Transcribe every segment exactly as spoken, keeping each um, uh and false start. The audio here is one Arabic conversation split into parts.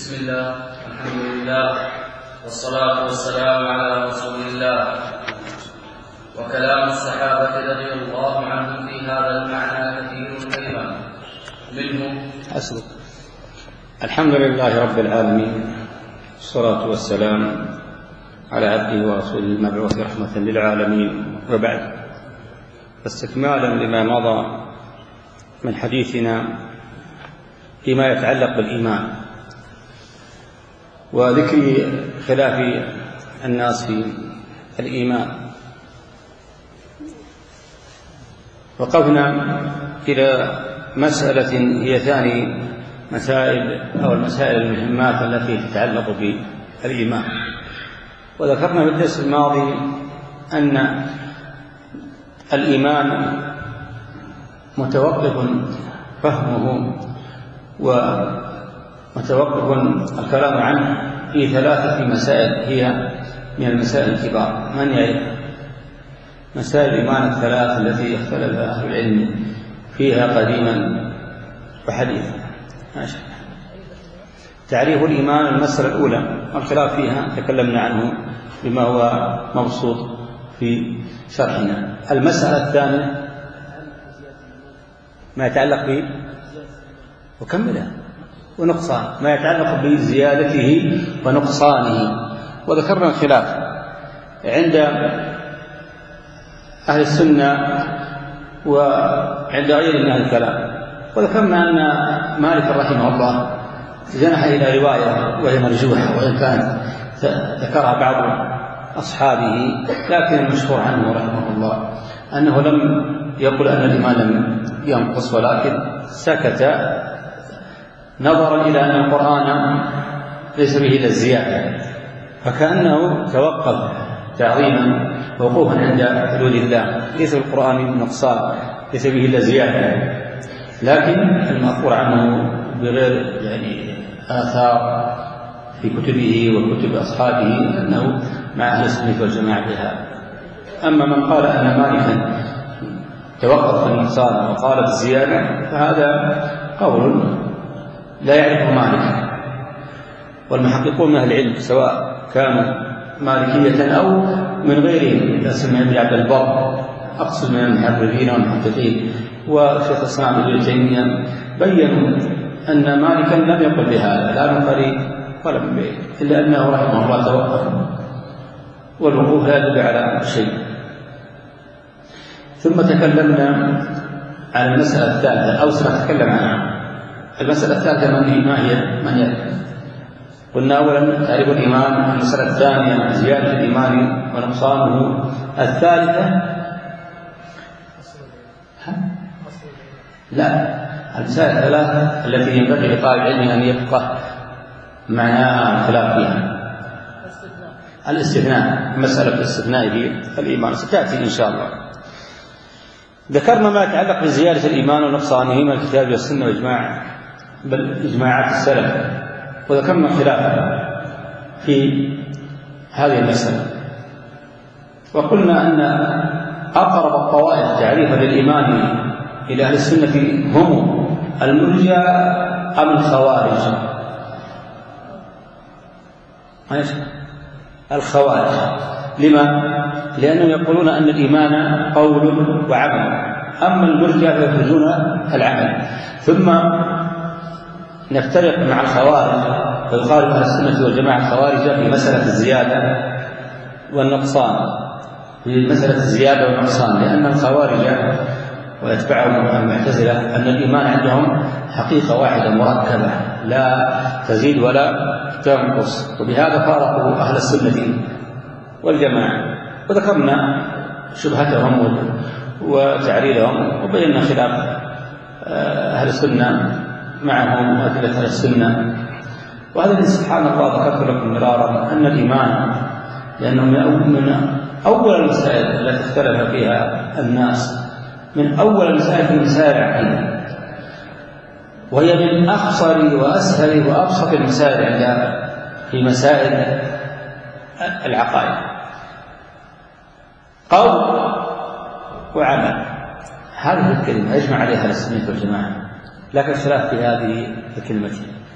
بسم الله الحمد لله والصلاة والسلام على رسول الله. وكلام الصحابة رضي الله عنهم في هذا المعنى كثير أيضا منه أسلك. الحمد لله رب العالمين، والصلاة والسلام على عبده ورسوله المبعوث رحمة للعالمين، وبعد، فاستكمالا لما مضى من حديثنا فيما يتعلق بالإيمان وذكر خلاف الناس في الإيمان، وقفنا إلى مسألة هي ثاني مسائل أو المسائل المهمات التي تتعلق بالإيمان. وذكرنا في الدرس الماضي أن الإيمان متوقف فهمه ومتوقف الكلام عنه في ثلاثة مسائل هي من المسائل الكبار. من يعرف مسائل الإيمان الثلاث التي اختلف أهل العلم فيها قديما وحديثا؟ ماشي. تعريف الإيمان المسألة الأولى الخلاف فيها تكلمنا عنه بما هو مبسوط في شرحنا. المسألة الثانية ما يتعلق به وكملها ونقصان، ما يتعلق بزيادته ونقصانه. وذكرنا الخلاف عند أهل السنة وعند غير من أهل الكلام. وذكرنا أن مالك رحمه الله جنح إلى رواية وهي مرجوحة وإن كانت ذكرها بعض أصحابه، لكن المشهور عنه رحمه الله أنه لم يقل أن الإيمان لم ينقص، ولكن سكت نظرا إلى أن القرآن ليس به إلا الزيادة، فكأنه توقف تعظيما وقوفا عند حدود الله. ليس القرآن نقصان، ليس به إلا زيادة، لكن المأثور عنه بغير يعني آثار في كتبه وكتب أصحابه أنه مع أهل السنة والجماعة بها. أما من قال أن مالكا توقف في النقصان وقال بالزيادة فهذا قول لا يعرفه مالك. والمحققون من أهل العلم سواء كانوا مالكية أو من غيرهم كاسم ابن عبد البر، أقصد من المحررين والمحققين وشيخ الإسلام ابن تيمية، بينوا أن مالكا لم يقل بهذا لا من قريب ولا من بعيد، إلا أنه رحمه الله توقف، والوقوف لا يدل على شيء. ثم تكلمنا عن المسألة الثالثة أو سنتكلم عنها. المسألة الثالثة ما هي؟ من يعرف؟ قلنا أولا تعريف الإيمان. المسألة الثانية زيادة الإيمان ونقصانه. الثالثة لا المسائل الثلاثة التي ينبغي لطالب العلم أن يفقه معناها الخلاف فيها. الاستثناء، مسألة الاستثناء في الإيمان ستأتي إن شاء الله. ذكرنا ما يتعلق بزيادة الإيمان ونقصانه من الكتاب والسنة وإجماع بل إجماعات السلف، وذكرنا الخلاف في هذه المسألة. وقلنا أن أقرب الطوائف تعريفا للإيمان إلى أهل السنة هم المرجئة أم الخوارج؟ الخوارج. لما؟ لأنهم يقولون أن الإيمان قول وعمل، أما المرجئة فيخرجون العمل. ثم نفترق مع الخوارج ويقال أهل السنة والجماعة الخوارج في مسألة الزيادة والنقصان، في مسألة الزيادة والنقصان، لأن الخوارج ويتبعهم المعتزلة أن الإيمان عندهم حقيقة واحدة مركبة لا تزيد ولا تنقص، وبهذا فارقوا أهل السنة والجماعة. وذكرنا شبهتهم وتعريضهم وبينا خلاف أهل السنة معهم وأدلة أهل السنة. وهذا سبحان الله ذكرت لكم مرارا أن الإيمان لأنه من أول المسائل التي اختلف فيها الناس، من أول المسائل في مسائل العقيدة، وهي من أخصر وأسهل وأبسط المسائل عند في مسائل العقائد. قول وعمل، هذه الكلمة يجمع عليها السنة والجماعة، لكن الخلاف في هذه الكلمة.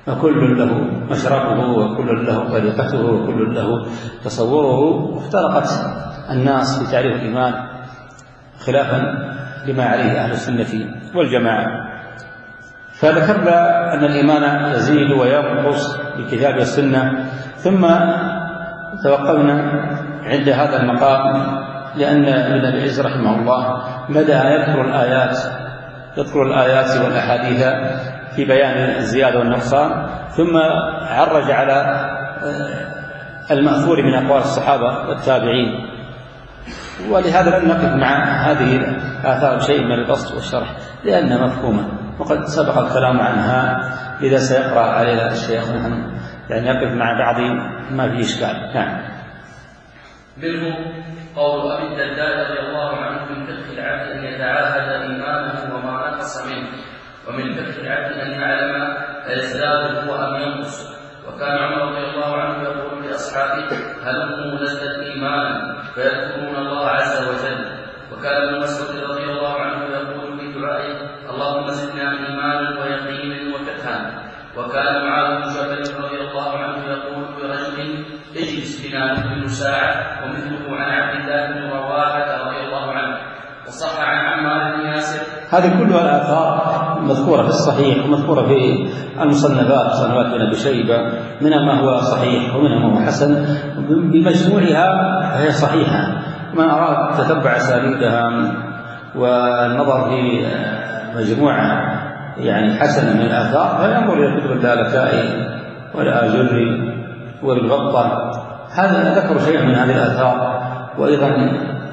وكل له مشربه وكل له طريقته وكل له تصوره. وافترقت الناس في تعريف الإيمان خلافا لما عليه أهل السنة والجماعة. فذكرنا أن الإيمان يزيد وينقص بالكتاب والسنة، ثم توقفنا عند هذا المقام لأن ابن أبي العز رحمه الله بدأ يذكر الآيات يذكر الآيات والأحاديث في بيان الزيادة والنقصان، ثم عرج على المأثور من أقوال الصحابة والتابعين. ولهذا لم نقف مع هذه الآثار شيء من البسط والشرح لأنها مفهومة وقد سبق الكلام عنها، لذا سيقرأ عليها الشيخ محمد يعني يقف مع بعض ما فيه إشكال. نعم. منه قول أبي الدرداء رضي الله عنه: من فقه العبد أن يتعاهد إيمانه وما نقص منه، ومن فقه العبد أن يعلم أيزداد هو أم ينقص. وكان عمر رضي الله عنه يقول لأصحابه: هلموا نزدد إيمانا، فيذكرون الله عز وجل. وكان ابن مسعود رضي الله عنه يقول في دعائه: اللهم زدنا إيمانا ويقينا وفقها. وكان معاذ بن جبل رضي الله عنه يقول لرجل: اجلس بنا نكمل ساعة، ومثله عن عبد الله بن رواحة رضي الله عنه. وصح عن عمار بن ياسر. هذه كلها الآثار مذكورة في الصحيح ومذكورة في المصنفات مصنفات ابن أبي شيبة، منها ما هو صحيح ومنها ما هو حسن، بمجموعها فهي صحيحة. من أراد تتبع أساليبها والنظر في مجموعة يعني حسنة من الآثار فينظر إلى كتب اللالكائي والآجري والغطة، هذا ذكر شيئا من هذه الآثار، وأيضا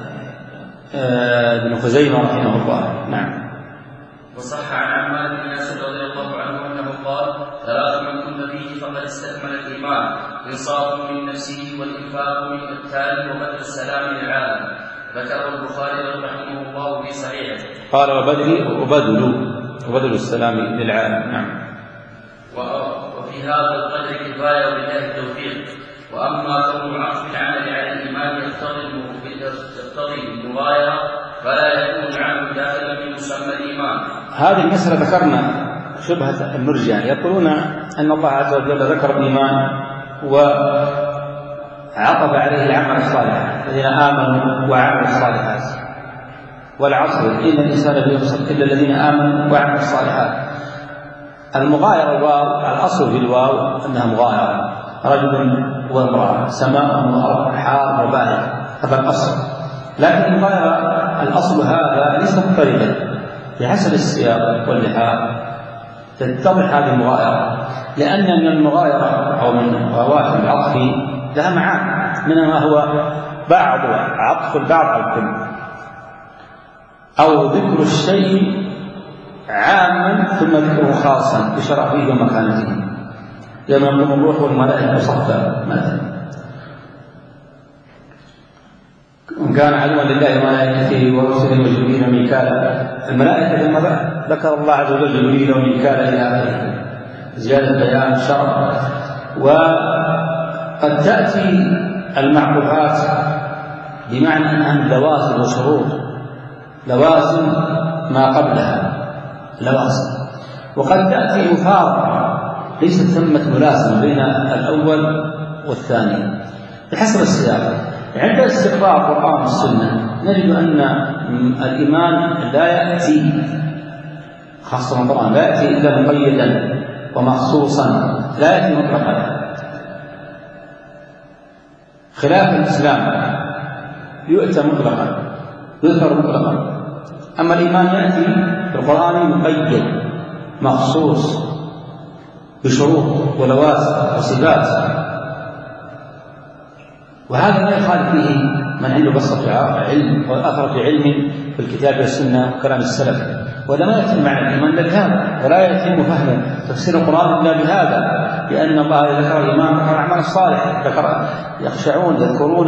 ابن خزيمة رحمه الله. نعم. وصح عن عمار بن ياسر رضي الله عنه أنه قال: ثلاث من كن فيه فقد استكمل الإيمان: إنصاف من نفسه، والإنفاق من قتال، وبذل السلام للعالم. ذكره البخاري رحمه الله في صحيحه. قال: وبذل وبذل وبذل السلام للعالم. نعم. وفي هذا القدر كفاية وبالله التوفيق. وأما كون عطف العمل على الإيمان يقتضي المغايرة فلا يكون العمل داخلا في مسمى الإيمان. هذه المسألة ذكرنا شبهة المرجئة، يقولون أن الله عز وجل ذكر الإيمان وعطف عليه العمل الصالح: الذين آمنوا وعملوا الصالحات. والعصر إن الإنسان لا يخسر إلا الذين آمنوا وعملوا الصالحات. المغايرة الواو، الأصل في الواو أنها مغايرة: رجل وامرأة، سماء وأرض، حار وبارد، هذا الأصل. لكن المغايرة الأصل هذا ليس مضطردا، بحسب السياق واللحاق تتضح هذه المغايرة، لأن من المغايرة أو من غوات العطف لها معاني، منها ما هو بعض عطف البعض على الكل، أو ذكر الشيء عاما ثم ذكره خاصا بشرفه ومكانته، يوم يقوم الروح والملائكة صفا مثلا. إن كان عدوا لله وملائكته ورسله وجبريل وميكالا، الملائكة لما ذكر الله عز وجل جبريل وميكالا إلى آخره زيادة بيان الشرع. وقد تأتي المعطوفات بمعنى أنها لوازم وشروط، لوازم ما قبلها لوازم، وقد تأتي مفارقة ليست ثمة ملازمة بين الأول والثاني بحسب السياق. عند استقراء القرآن والسنة نجد أن الإيمان لا يأتي خاصة رمضان لا يأتي إلا مقيدا ومخصوصا، لا يأتي مطلقا، خلاف الإسلام يؤتى مطلقا يذكر مطلقا. أما الإيمان يأتي في القرآن مقيد مخصوص بشروط ولوازم وصفات، وهذا لا يخالف فيه من عنده بسط علم وأثر في علم في الكتاب والسنة وكلام السلف. ولا ما يتم معنى الإيمان بهذا، ولا يتم فهم تفسير القرآن إلا بهذا، لأن الله ذكر الإيمان ذكر الأعمال الصالحة، ذكر يخشعون يذكرون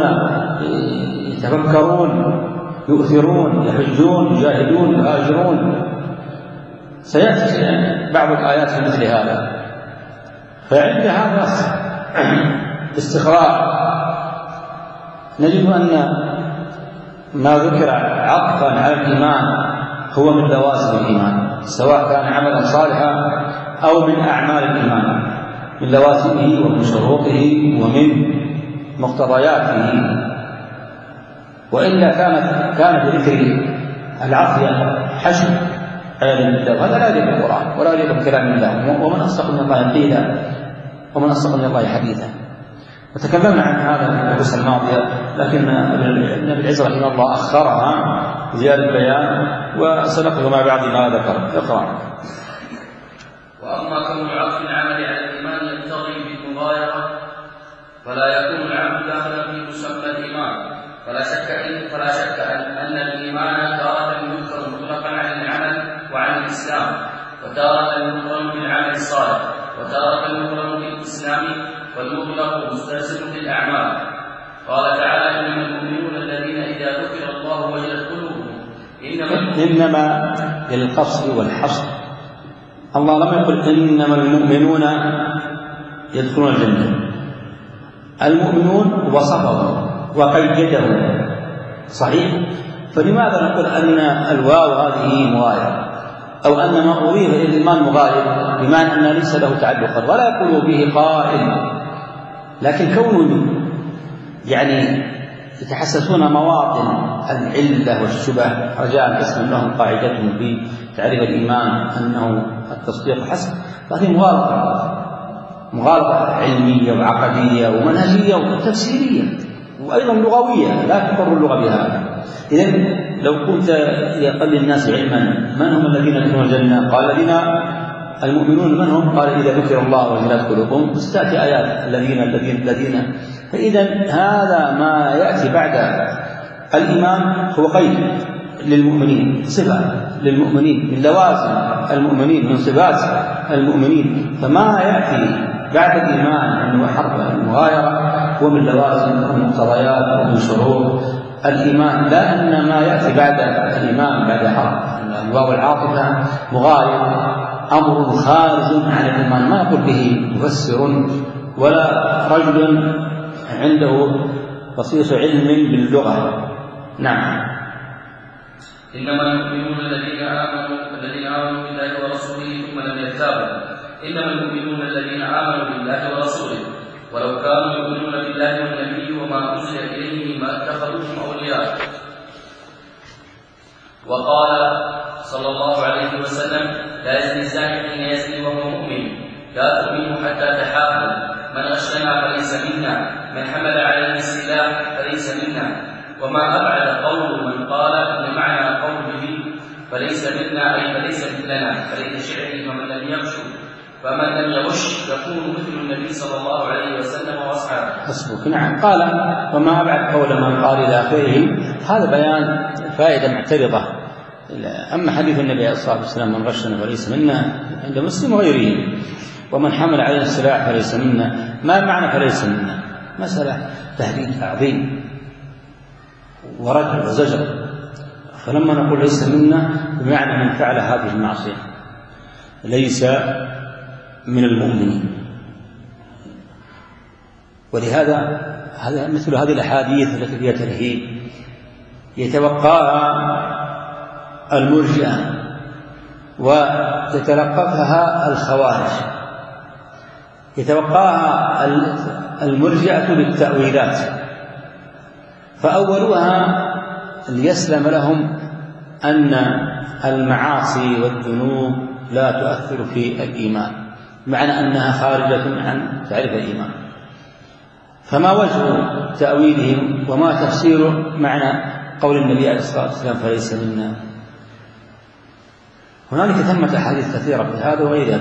يتفكرون يؤثرون يحجون يجاهدون يهاجرون. سيأتي بعض الآيات في مثل هذا. فعند هذا استقراء نجد أن ما ذكر عطفا على الإيمان هو من لوازم الإيمان، سواء كان عملا صالحا أو من أعمال الإيمان. من لوازمه ومن شروطه ومن مقتضياته، وإلا كانت كان بذكر العافية حشو علم الله، وهذا لا يليق بالقرآن ولا يليق بكلام الله. ومن أصدق من الله قيلا ومن أصدق من الله حديثا. وتكلمنا عن هذا في الدروس الماضية، لكن ابن العز رحمه الله أخرها زيادة البيان، وسنقف مع بعض ما ذكر. اقرأ. وأما كون عطف العمل على الإيمان يقتضي بالمغايرة فلا يكون العبد داخلا في مسمى الإيمان، فلا شك إن فلا شك أن الإيمان تارة يذكر مطلقا عن العمل وعن الإسلام، وتارة يقرن بالعمل الصالح، وتارة يقرن بالإسلام، والمطلق مستلزم للأعمال. قال تعالى: إنما المؤمنون الذين إذا ذكر الله وجلت قلوبهم. إنما للقصر والحصر، الله لم يقل إنما المؤمنون يدخلون الجنة. المؤمنون وصفهم وقيدهم صحيح، فلماذا نقول أن الواو هذه مغايرة، أو أن ما أضيف إلى الإيمان مغاير، بمعنى أن ليس له تعلقا ولا يقول به قائل، لكن كونه يعني يتحسسون مواطن العلة والشبه رجاء اسم لهم قاعدتهم في تعريف الإيمان أنه التصديق حسب، فهذه مغالطة مغالطة علمية وعقدية ومنهجية وتفسيرية وأيضا لغوية لا تقر اللغة بهذا. إذن لو كنت يقل الناس علما من هم الذين يدخلون الجنة؟ قال الذين المؤمنون من هم؟ قال إذا ذكر الله وجلت قلوبهم، ستأتي آيات الذين الذين الذين فإذا هذا ما يأتي بعد الإيمان هو قيد للمؤمنين، صفة للمؤمنين من لوازم المؤمنين من صفات المؤمنين، فما يأتي بعد الإيمان أنه حرف المغايرة هو من لوازم ومقتضيات ومن شروط الإيمان، لا أن ما يأتي بعد الإيمان بعد حرف الواو العاطفة مغاير أمر خارج عن الإيمان، ما يقول به مفسر ولا رجل عنده بصيص علم باللغة. نعم. إنما المؤمنون الذين آمنوا الذين آمنوا بالله ورسوله ثم لم يرتابوا. إنما المؤمنون الذين آمنوا بالله ورسوله، ولو كانوا يؤمنون بالله والنبي وما أنزل إليه ما اتخذوهم أولياء. وقال صلى الله عليه وسلم: لا يزني الزاني حين يزني وهو مؤمن، لا تؤمنوا حتى تحابوا، من غشنا فليس منا، من حمل علينا السلاح فليس منا. وما أبعد قول من قال إن معنى قوله فليس منا أي فليس مثلنا، فليت شعره ومن لم يغش فمن لم يغش يكون مثل النبي صلى الله عليه وسلم وأصحابه. حسبك. نعم. قال وما أبعد قول من قال إلى آخره، هذا بيان فائدة معترضة. أما حديث النبي عليه الصلاة والسلام: من غشنا فليس منا، عند مسلم وغيره، ومن حمل علينا السلاح فليس منا، ما معنى فليس منا؟ مسألة تهديد عظيم ورد وزجر، فلما نقول ليس منا بمعنى من فعل هذه المعصية ليس من المؤمنين. ولهذا هذا مثل هذه الأحاديث التي فيها ترهيب يتوقاها المرجئة ويتلقفها الخوارج، يتوقاها المرجئة بالتأويلات، فأولها ليسلم لهم أن المعاصي والذنوب لا تؤثر في الإيمان، معنى أنها خارجة عن تعريف الإيمان. فما وجه تأويلهم وما تفسير معنى قول النبي عليه الصلاة والسلام فليس منا؟ هنالك ثمة أحاديث كثيرة في هذا وغيرها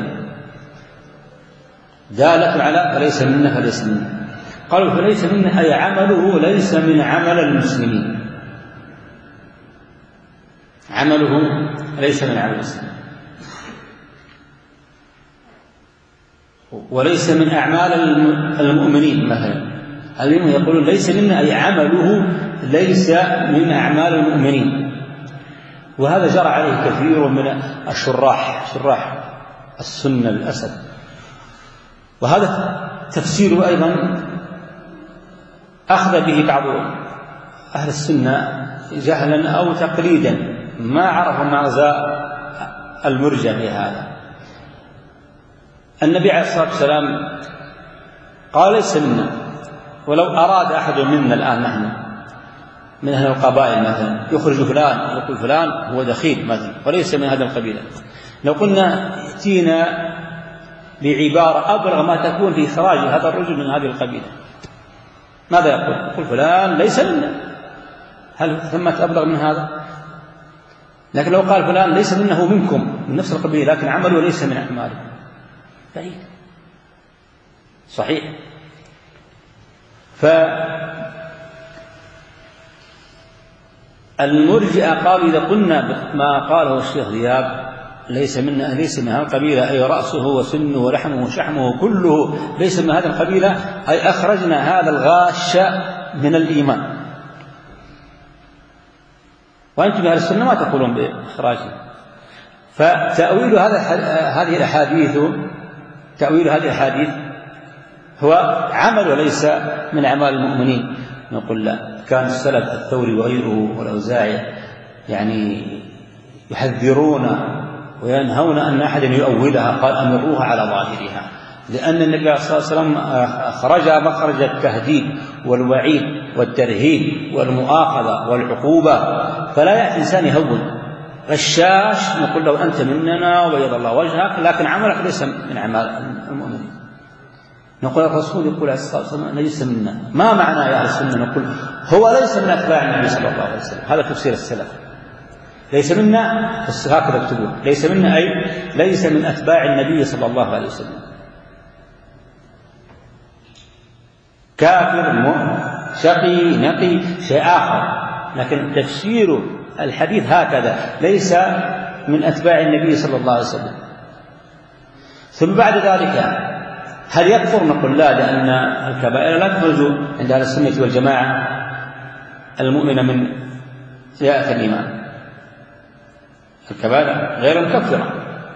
دالة على فليس منا فليس منا. قالوا فليس منا أي عمله ليس من عمل المسلمين، عمله ليس من عمل المسلمين، وليس من أعمال المؤمنين. مثلا الذين يقولون ليس منا أي عمله ليس من أعمال المؤمنين، وهذا جرى عليه كثير من الشراح شراح السنة الأسد، وهذا تفسيره أيضا أخذ به بعض أهل السنة جهلا أو تقليدا، ما عرفوا مغزى المرجع بهذا. النبي عليه الصلاة والسلام قال ليس منا. ولو أراد أحد منا الآن نحن من أهل القبائل مثلا يخرج فلان يقول فلان هو دخيل مثلا وليس من هذه القبيلة، لو قلنا ائتينا بعبارة أبلغ ما تكون في إخراج هذا الرجل من هذه القبيلة، ماذا يقول؟ يقول فلان ليس منا. هل ثمة أبلغ من هذا؟ لكن لو قال فلان ليس منا هو منكم من نفس القبيلة لكن عمله ليس من أعمالكم، بعيد. صحيح. فالمرجئة قالوا إذا قلنا ما قاله الشيخ ذياب ليس منا ليس من هذه القبيلة أي رأسه وسنه ولحمه وشحمه كله ليس من هذه القبيلة، أي أخرجنا هذا الغاش من الإيمان. وأنتم أهل السنة ما تقولون بإخراجه. فتأويل هذا هذه الأحاديث تأويل هذه الأحاديث هو عمل وليس من أعمال المؤمنين. نقول لا، كان السلف الثوري وغيره والأوزاعي يعني يحذرون وينهون أن أحدا يؤولها، قال أمروها على ظاهرها، لأن النبي صلى الله عليه وسلم خرج مخرج التهديد والوعيد والترهيب والمؤاخذة والعقوبة، فلا يأتي إنسان يهون غشاش نقول له أنت مننا وبيض الله وجهك لكن عملك ليس من أعمال المؤمنين. نقول الرسول يقول عليه الصلاة والسلام ليس منا. ما معنى يا أهل السنة؟ نقول هو ليس من أتباع النبي صلى الله عليه وسلم، هذا تفسير السلف. ليس منا هكذا اكتبوه، ليس منا أي ليس من أتباع النبي صلى الله عليه وسلم. كافر مؤمن شقي نقي شيء آخر، لكن تفسير الحديث هكذا ليس من أتباع النبي صلى الله عليه وسلم. ثم بعد ذلك هل يكفر؟ نقول لا، لأن الكبائر لا تخرج عند أهل السنة والجماعة المؤمن من فئة الإيمان، الكبائر غير مكفرة.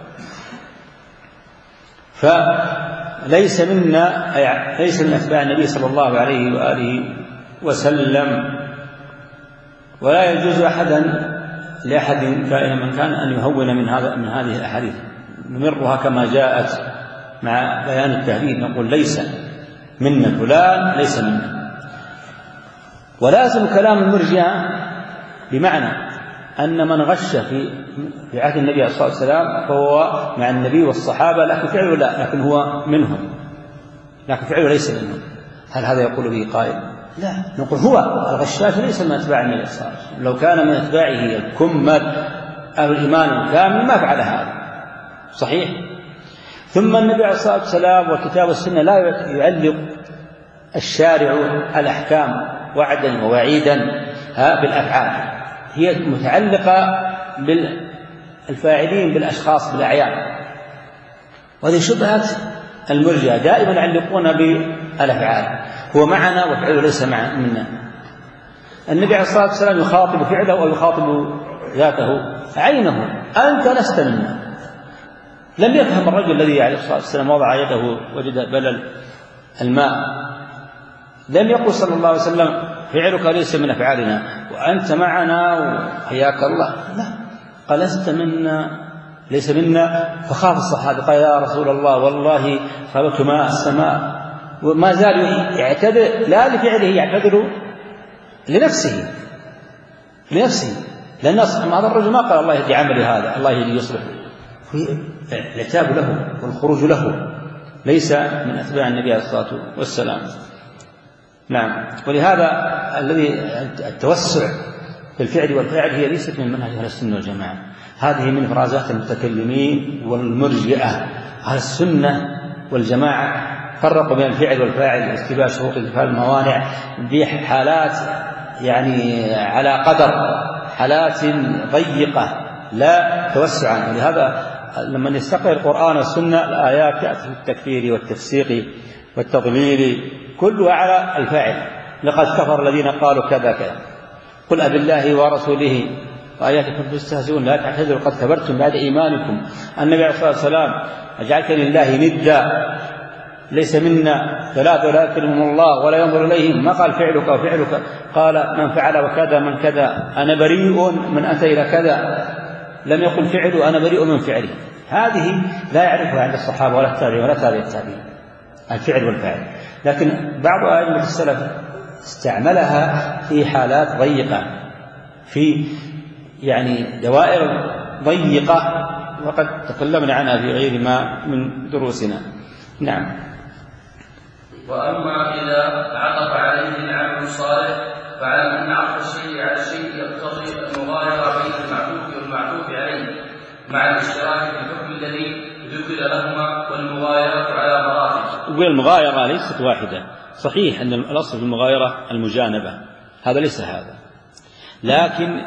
فليس منا ليس من أتباع النبي صلى الله عليه وآله وسلم، ولا يجوز أحدا لأحد كائنا من كان أن يهون من هذا من هذه الأحاديث، نمرها كما جاءت مع بيان التهديد، نقول ليس منا فلان ليس منا. ولازم كلام المرجئة بمعنى أن من غش في في عهد النبي عليه الصلاة والسلام فهو مع النبي والصحابة، لكن فعله لا، لكن هو منهم، لكن فعله ليس منهم. هل هذا يقول به قائل؟ لا، نقول هو الغشاش ليس من أتباع النبي صلى الله عليه وسلم، لو كان من أتباعه الكمل أهل الإيمان الكامل ما فعل هذا. صحيح. ثم النبي عليه الصلاة والسلام والكتاب والسنة لا يعلق الشارع الأحكام وعدا ووعيدا بالأفعال، هي متعلقة بالفاعلين بالأشخاص بالأعيان. وهذه شبهة المرجئة، دائما يعلقون بالأفعال، هو معنا وفعله ليس منا. النبي عليه الصلاة والسلام يخاطب فعله أو يخاطب ذاته عينه، أنت لست منا. لم يفهم الرجل الذي عليه الصلاة والسلام وضع يده وجد بلل الماء، لم يقل صلى الله عليه وسلم فعلك ليس من أفعالنا وأنت معنا وحياك الله، لا، قال لست منا ليس منا. فخاف الصحابة قال يا رسول الله والله خلقت ماء السماء، وما زال يعتذر لا لفعله، يعتذر لنفسه لنفسه لأن هذا الرجل ما قال الله يهدي عملي هذا، الله يهدي يصلح، العتاب له والخروج له، ليس من أتباع النبي عليه الصلاة والسلام. نعم. ولهذا الذي التوسع في الفعل والفاعل هي ليست من منهج أهل السنة والجماعة، هذه من فرازات المتكلمين والمرجئة. أهل السنة والجماعة فرقوا بين الفعل والفاعل، استيفاء شروط انتفاء الموانع بحالات يعني على قدر، حالات ضيقة لا توسعا. ولهذا لما نستقرأ القرآن والسنة الآيات تأتي في التكفير والتفسيق والتضليل كلها على الفاعل، لقد كفر الذين قالوا كذا كذا، قل أب الله ورسوله وآياته كنتم تستهزئون لا تعتذروا قد كفرتم بعد إيمانكم. النبي عليه الصلاة والسلام أجعلت لله ندا ليس منا ثلاثة لا يكلمهم الله ولا ينظر إليهم، ما قال فعلك وفعلك، قال من فعل وكذا من كذا أنا بريء من أتى إلى كذا. لم يقل فعله أنا بريء من فعله، هذه لا يعرفها عند الصحابة ولا التابعين ولا تابع التابعين، الفعل والفاعل. لكن بعض أئمة السلف استعملها في حالات ضيقة، في يعني دوائر ضيقة، وقد تكلمنا عنها في غير ما من دروسنا. نعم. وأما إذا عطف عليه العمل الصالح فعلم أن عطف الشيء على الشيء يقتضي المغايرة بين المعطوف والمعطوف عليه مع الاشتراك في الحكم الذي ذكر لهما، والمغايرة على مراتب. والمغايرة ليست واحدة، صحيح أن الأصل في المغايرة المجانبة، هذا ليس هذا، لكن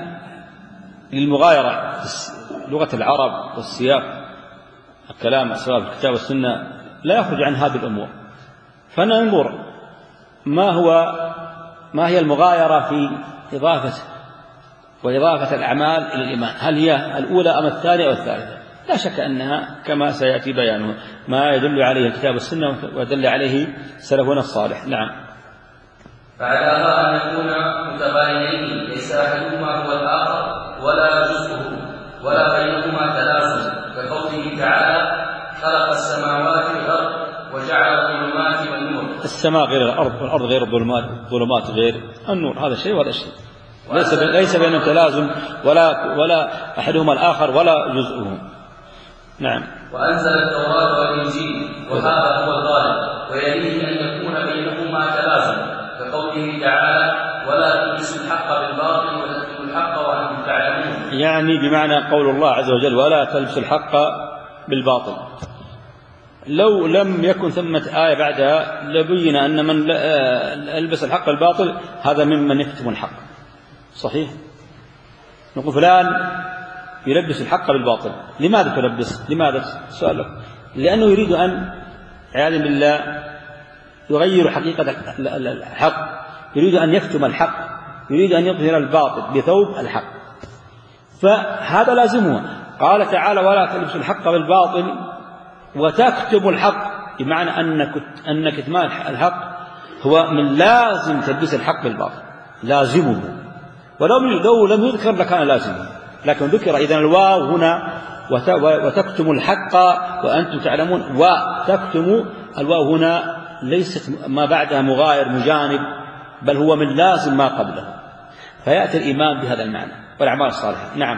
للمغايرة لغة العرب والسياق الكلام سواء في الكتاب والسنة لا يخرج عن هذه الأمور. فننظر ما هو ما هي المغايرة في إضافة وإضافة الأعمال إلى الإيمان، هل هي الأولى أم الثانية أو الثالثة؟ لا شك أنها كما سيأتي بيانه ما يدل عليه الكتاب والسنة ودل عليه سلفنا الصالح. نعم. فعلاها أن يكون متباينين ليس أحدهما هو الآخر ولا جزءه ولا بينهما تلازم، كقوله تعالى خلق السماوات والأرض وجعل الظلمات والنور. السماء غير الأرض والأرض غير الظلمات، الظلمات غير النور، هذا شيء وهذا شيء، ليس ليس بينهم تلازم ولا ولا أحدهما الآخر ولا جزءه. نعم. وأنزل التوراة والإنجيل وهذا هو الغالب، ويليه أن يكون بينهما تلازم، كقوله تعالى ولا تلبسوا الحق بالباطل وتكتموا الحق وأنتم تعلمون، يعني بمعنى قول الله عز وجل ولا تلبسوا الحق بالباطل. لو لم يكن ثمة آية بعدها لبين أن من ألبس الحق بالباطل هذا ممن يكتم الحق. صحيح، نقول فلان يلبس الحق بالباطل، لماذا تلبس؟ لماذا؟ سؤالك. لأنه يريد أن عياذا بالله يغير حقيقة الحق، يريد أن يكتم الحق، يريد أن يظهر الباطل بثوب الحق، فهذا لازمه. قال تعالى ولا تلبسوا الحق بالباطل وتكتموا الحق، بمعنى أن كتمان الحق هو من لازم تلبس الحق بالباطل، لازمه، ولو لم يذكر لكان لازمه، لكن ذكر إذن الواو هنا وتكتموا الحق وأنتم تعلمون، وتكتموا الواو هنا ليست ما بعدها مغاير مجانب، بل هو من لازم ما قبله، فيأتي الإيمان بهذا المعنى والأعمال الصالحة. نعم.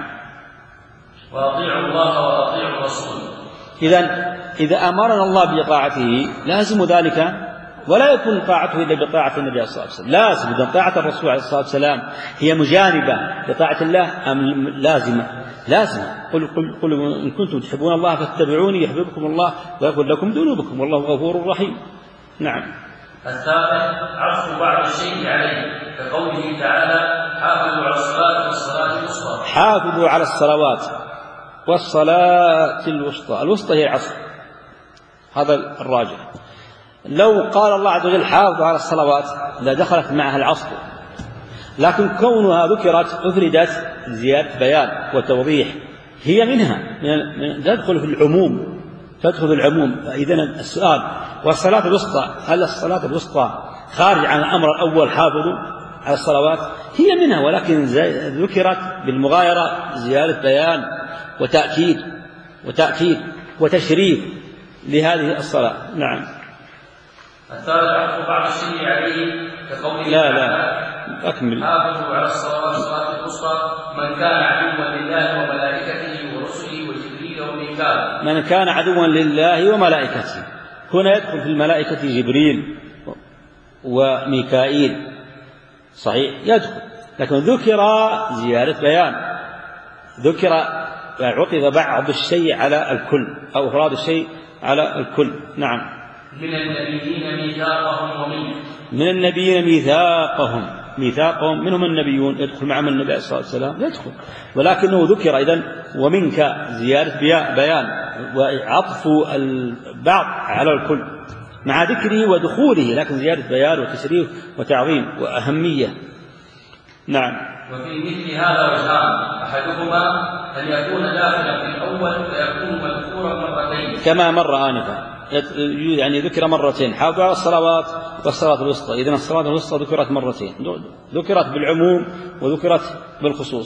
وأطيعوا الله وأطيعوا الرسول. إذن إذا أمرنا الله بطاعته لازم ذلك، ولا يكون طاعته إلا بطاعة النبي صلى الله عليه وسلم، لازم. إذا طاعة الرسول عليه الصلاة والسلام هي مجانبة لطاعة الله أم لازمة؟ لازمة. قل, قل, قل إن كنتم تحبون الله فاتبعوني يحببكم الله ويغفر لكم ذنوبكم والله غفور رحيم. نعم. الثالث عطف بعض الشيء عليه، كقوله تعالى حافظوا على الصلاة والصلاة الوسطى. حافظوا على الصلوات والصلاة الوسطى، الوسطى هي العصر، هذا الراجح. لو قال الله عز وجل حافظوا على الصلوات لدخلت معها العصر، لكن كونها ذكرت أفردت زيادة بيان وتوضيح، هي منها تدخل في العموم، تدخل في العموم. إذن السؤال والصلاة الوسطى، هل الصلاة الوسطى خارج عن الأمر الأول حافظوا على الصلوات؟ هي منها، ولكن ذكرت بالمغايرة زيادة بيان وتأكيد وتأكيد وتشريف لهذه الصلاة. نعم. الثالث عطف بعض الشيء عليه، كقوله لا لا أكمل حافظوا على الصلوات والصلاة الوسطى من كان عدوا لله وملائكته ورسله وجبريل وميكال. من كان عدوا لله وملائكته، هنا يدخل في الملائكة جبريل وميكائيل، صحيح يدخل، لكن ذكر زيادة بيان، ذكر عطف بعض الشيء على الكل أو إفراد الشيء على الكل. نعم. من النبيين ميثاقهم ومنك، من النبيين ميثاقهم، ميثاقهم منهم النبيون، يدخل معهم النبي عليه الصلاة والسلام يدخل، ولكنه ذكر إذن ومنك زيادة بيان وعطف البعض على الكل مع ذكره ودخوله، لكن زيادة بيان وتشريف وتعظيم وأهمية. نعم. وفي مثل هذا وجهان، أحدهما أن يكون داخلا في الأول فيكون مذكورا مرتين كما مر آنفا، يعني ذكر مرتين حافظوا على الصلوات والصلاة الوسطى. إذن الصلاة الوسطى ذكرت مرتين، ذكرت بالعموم وذكرت بالخصوص،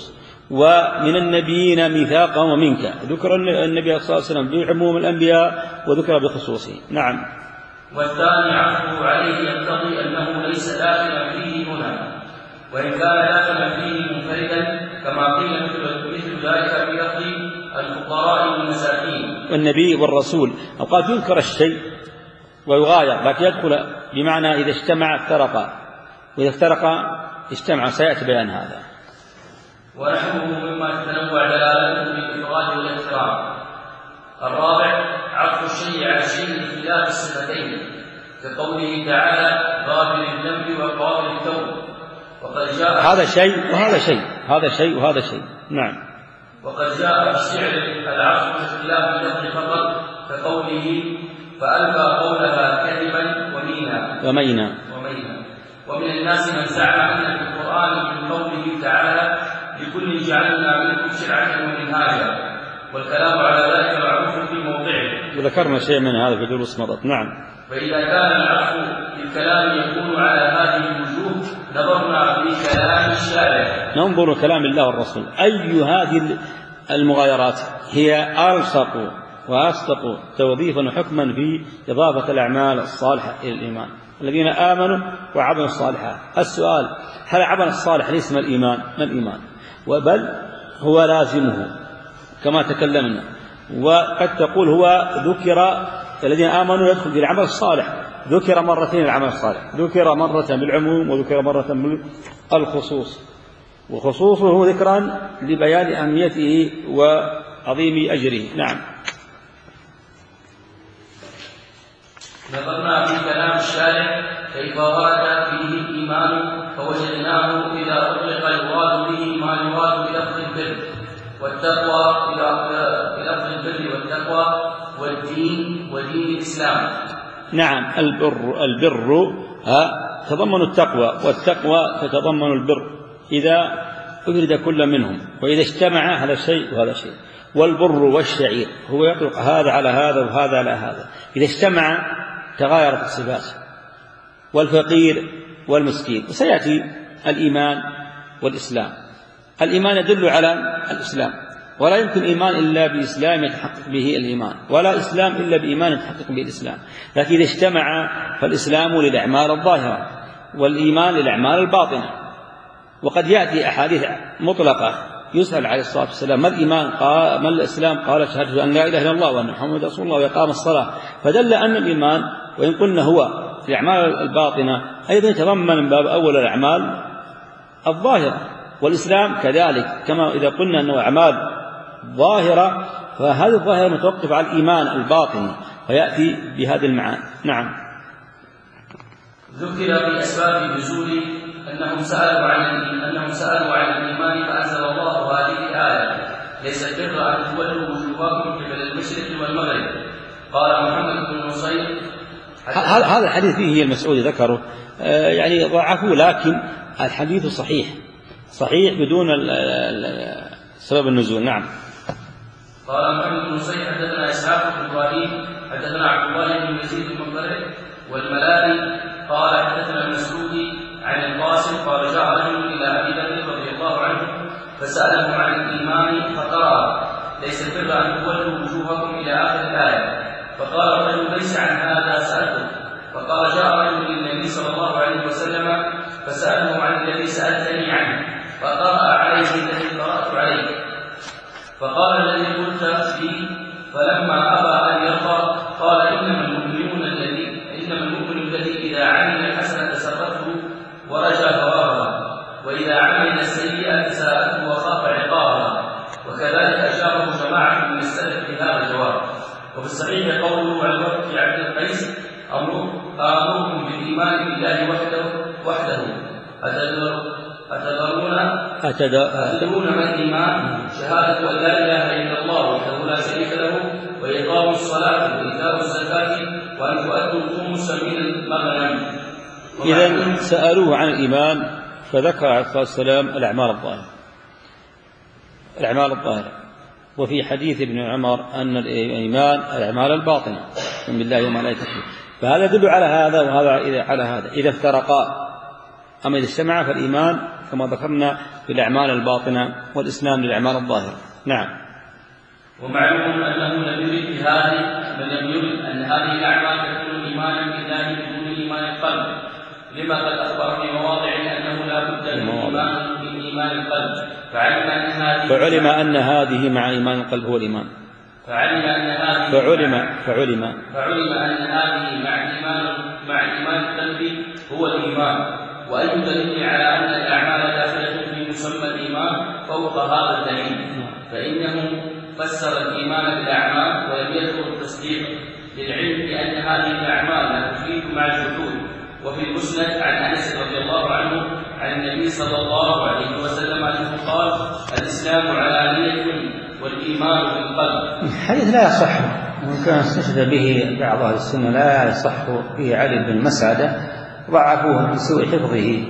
ومن النبيين ميثاقا ومنك. ذكر النبي صلى الله عليه وسلم بعموم الأنبياء وذكر بخصوصه. نعم. والثاني عفو عليه يقتضي أنه ليس داخلا فيه هنا، وإن كان داخلا فيه منفردا كما قيل مثل ذلك في لفظ الفقراء والمساكين. والنبي والرسول أوقات يذكر الشيء ويغاير، لكن يدخل بمعنى إذا اجتمع افترقا، وإذا افترقا اجتمع، سيأتي بيان هذا. ونحوه مما تتنوع دلالته بالإفراد والاقتران. الرابع عطف الشيء على الشيء بخلاف الصفتين، كقوله تعالى غافر الذنب وقابل التوب، وقد جاء هذا شيء وهذا شيء، هذا شيء وهذا شيء. نعم. وقد جاء في الشعر العطف باختلاف اللفظ فقط، كقوله فألقى قولها كذبا ومينا ومينا ومينا. ومن الناس من زعم أن في القرآن من قوله تعالى لكل جعلنا منكم شرعة ومنهاجا، والكلام على ذلك معروف في موضعه، وذكرنا شيء من هذا في دروس مضت. نعم. فإذا كان العفو في الكلام يكون على هذه الوجوه نظرنا في كلام الشارع. ننظر كلام الله والرسول، أي هذه المغايرات هي ألصق وأصدق توظيفا وحكما في إضافة الأعمال الصالحة إلى الإيمان. الذين آمنوا وعملوا الصالحات. السؤال: هل عمل الصالح ليس من الإيمان؟ من الإيمان، وبل هو لازمه كما تكلمنا. وقد تقول هو ذكر الذين آمنوا يدخل في العمل الصالح، ذكر مرتين العمل الصالح، ذكر مرة بالعموم وذكر مرة بالخصوص، وخصوصه ذكرا لبيان أهميته وعظيم أجره. نعم. نظرنا في كلام الشارع كيف ورد فيه الإيمان، فوجدناه إذا أطلق المراد به ما يراد بلفظ البر والتقوى بلفظ البر والتقوى والدين ودين الإسلام. نعم. البر البر تضمن التقوى، والتقوى تتضمن البر إذا أفرد كل منهم، وإذا اجتمع هذا شيء وهذا شيء. والبر والشعير هو يطلق هذا على هذا وهذا على هذا، إذا اجتمع تغايرت الصفات. والفقير والمسكين. وسيأتي الإيمان والإسلام. الإيمان يدل على الإسلام، ولا يمكن إيمان إلا بإسلام يتحقق به الإيمان، ولا إسلام إلا بإيمان يتحقق به الإسلام. لكن إذا اجتمع فالإسلام للأعمال الظاهرة والإيمان للأعمال الباطنة. وقد يأتي أحاديث مطلقة يسأل عليه الصلاة والسلام: ما الإيمان؟ قال: ما الإسلام؟ قال: شهادة أن لا إله إلا الله وأن محمد رسول الله وإقام الصلاة. فدل أن الإيمان وإن قلنا هو في الأعمال الباطنة أيضا يتضمن من باب أول الأعمال الظاهرة، والإسلام كذلك، كما إذا قلنا أنه أعمال ظاهرة فهذه الظاهرة متوقف على الإيمان الباطني، ويأتي بهذه المعاني. نعم. ذكر في أسباب النزول أنهم سألوا عن أنهم سألوا عن الإيمان فأنزل الله هذه الآية: ليس البر أن تولوا وجوهكم قبل المشرق والمغرب. قال محمد بن نصير: هذا الحديث فيه المسعودي ذكره، يعني ضعفوه، لكن الحديث صحيح صحيح بدون سبب النزول. نعم. قال محمد بن نصير: حدثنا إسحاق بن إبراهيم حدثنا عبد الله بن يزيد المنطلق والملالي قال حدثنا المسعودي عن القاسم قال: جاء رجل إلى أبي بكر رضي الله عنه فسأله عن الإيمان فقرأ: ليس البر أن تولوا وجوهكم إلى آخر الآية. فقال الرجل: ليس عن هذا سألته. فقال: جاء رجل للنبي صلى الله عليه وسلم فسأله عن الذي سألتني عنه، فقرأ عليه الذي قرأت عليه. فقال: الذي قلت لي. فلما أبى أن يرضى قال: إنما المؤمنون الذي إنما المؤمن الذي إذا عمل الحسنة سرته ورجى ثوابها، وإذا عمل السيئة ساءته وخاف عقابها. وكذلك أجابه جماعة من السلف في هذا الجواب. وفي الصحيح قوله عن الوقت في عبد القيس: أمركم بالإيمان بالله وحده وحده أتدرون أتدرون ما الإيمان؟ شهادة أن لا إله إلا الله وحده لا شريك له، وإقام الصلاة وإيتاء الزكاة، وأن تؤدوا الخمس من المغنم. إذن سألوه عن الإيمان فذكر عليه الصلاة والسلام الأعمال الظاهرة الأعمال الظاهرة وفي حديث ابن عمر أن الإيمان الأعمال الباطنة من بالله وملائكته. فهذا يدل على هذا وهذا على هذا إذا افترقا. أما إذا اجتمع فالإيمان كما ذكرنا بالأعمال الباطنة والإسلام للأعمال الظاهرة. نعم. ومعلوم أنه لم يرد بهذه بل لم يرد أن هذه الأعمال تكون إيمانا بالله بدون إيمان القلب، لما قد أخبر في مواضع أنه لا بد من إيمان من إيمان القلب، فعلم أن هذه فعلم أن هذه مع إيمان القلب هو الإيمان. فعلم أن هذه فعلم فعلم فعلم أن هذه مع إيمان مع إيمان القلب هو الإيمان. وأي دليل على أن الأعمال داخلة في مسمى الإيمان فوق هذا الدليل، فإنه فسر الإيمان بالأعمال ولم يذكر التصديق، للعلم بأن هذه الأعمال لا تفيد مع الجحود. وفي المسند عن أنس رضي الله عنه عن النبي صلى الله عليه وسلم أنه قال: الإسلام علانية والإيمان بالقلب. الحديث لا يصح، وإن كان استشهد به بعض أهل السنة لا يصح به علي بن مسعدة، ضعفوه بسوء حفظه،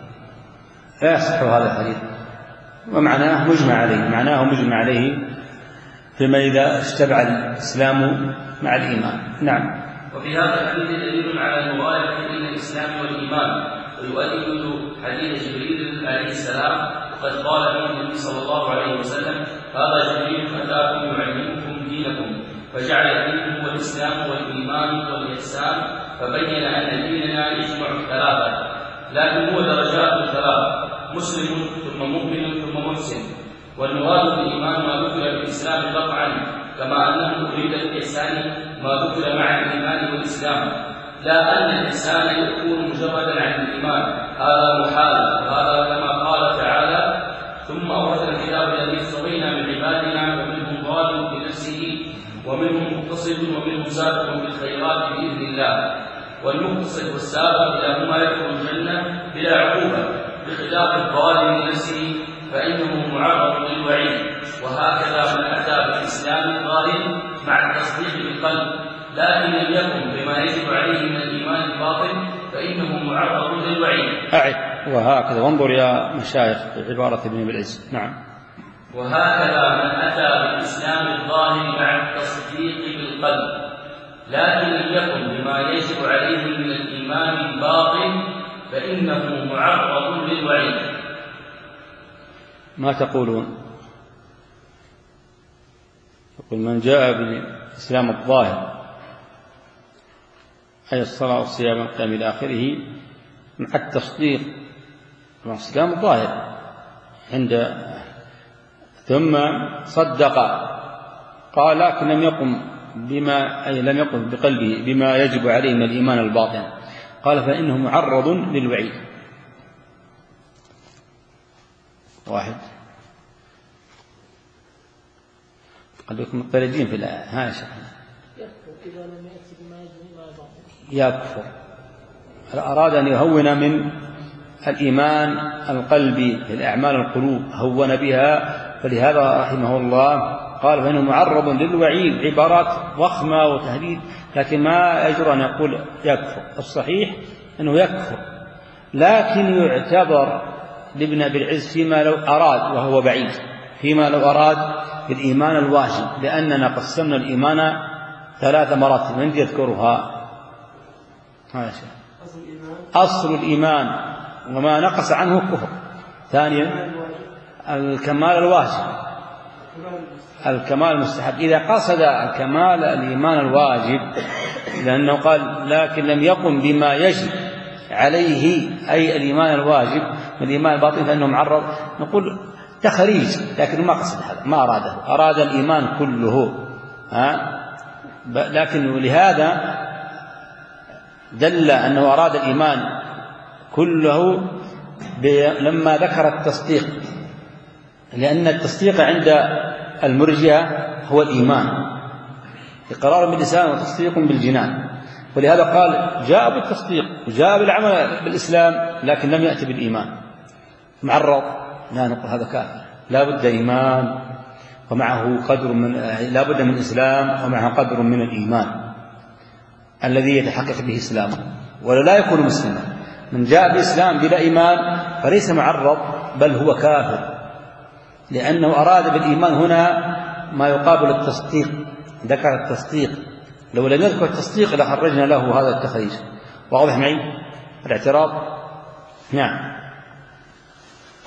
لا يصح هذا الحديث، ومعناه مجمع عليه معناه مجمع عليه فيما إذا اشتبع الإسلام مع الإيمان. نعم. وفي هذا الحديث دليل على المغايرة بين الإسلام والإيمان، ويؤيد حديث جبريل عليه السلام، وقد قال فيه النبي صلى الله عليه وسلم: هذا جبريل أتاكم يعلمكم دينكم، فجعل دينه هو الإسلام والإيمان والإحسان، فبين أن ديننا يجمع الثلاثة، لكن هو درجات ثلاث: مسلم ثم مؤمن ثم محسن. والمراد بالإيمان ما ذكر بالإسلام قطعا، كما أنه أريد بالإحسان ما ذكر مع الإيمان والإسلام، لا أن الإحسان يكون مجردا عن الإيمان، هذا محال، وهذا كما قال تعالى: ثم أورثنا الكتاب الذي اصطفينا من عبادنا ومنهم ظالم بنفسه ومنهم مقتصد ومنهم سابق بالخيرات بإذن الله. والمقتصد والسابق إلى ما يدخل الجنة بلا عقوبة، بخلاف الظالم لنفسه فإنه معرض للوعيد. وهكذا من أتى بالإسلام الظاهر مع التصديق بالقلب لكن لم يقم بما يجب عليه من الإيمان الباطن فإنه معرض للوعيد. أعد وهكذا، وانظر يا مشايخ عبارة ابن بالعز. نعم. وهكذا من أتى بالإسلام الظاهر مع التصديق بالقلب لكن لم يقم بما يجب عليه من الإيمان الباطن فإنه معرض للوعيد. ما تقولون؟ يقول: من جاء بالإسلام الظاهر أي الصلاة والصيام والقيام إلى آخره مع التصديق، الإسلام الظاهر عند ثم صدق قال لكن لم يقم بما أي لم يقم بقلبه بما يجب عليه من الإيمان الباطن، قال فإنه معرض للوعيد. واحد قد يكون مضطردين في هذا الشيء. يكفر. أراد أن يهون من الإيمان القلبي في الأعمال القلوب، هون بها، فلهذا رحمه الله قال فإنه معرض للوعيد، عبارات ضخمة وتهديد، لكن ما يجرى أن يقول يكفر. الصحيح أنه يكفر، لكن يعتبر لابن أبي العز فيما لو أراد، وهو بعيد، فيما لو أراد بالإيمان الواجب، لأننا قسمنا الإيمان ثلاث مراتب من يذكرها. هذا شيء أصل الإيمان وما نقص عنه كفر. ثانيا الكمال الواجب، الكمال المستحب. إذا قصد الكمال الإيمان الواجب، لأنه قال لكن لم يقم بما يجب عليه أي الإيمان الواجب من الإيمان الباطن فإنه معرض، نقول تخريج، لكن ما قصد هذا، ما أراده، أراد الإيمان كله. ها؟ لكن لهذا دل أنه أراد الإيمان كله لما ذكر التصديق، لأن التصديق عند المرجئة هو الإيمان، إقرار باللسان وتصديق بالجنان، ولهذا قال جاء بالتصديق وجاء بالعمل بالإسلام لكن لم يأتي بالإيمان، معرض. لا نقول هذا كافر، لا بد إيمان ومعه قدر من لا بد من الإسلام ومعه قدر من الإيمان الذي يتحقق به إسلامه، ولا لا يكون مسلما. من جاء بالإسلام بلا إيمان فليس معرض بل هو كافر، لأنه أراد بالإيمان هنا ما يقابل التصديق، ذكر التصديق، لو لم يذكر التصديق لخرجنا له هذا التخريج. واضح معي الاعتراض؟ نعم.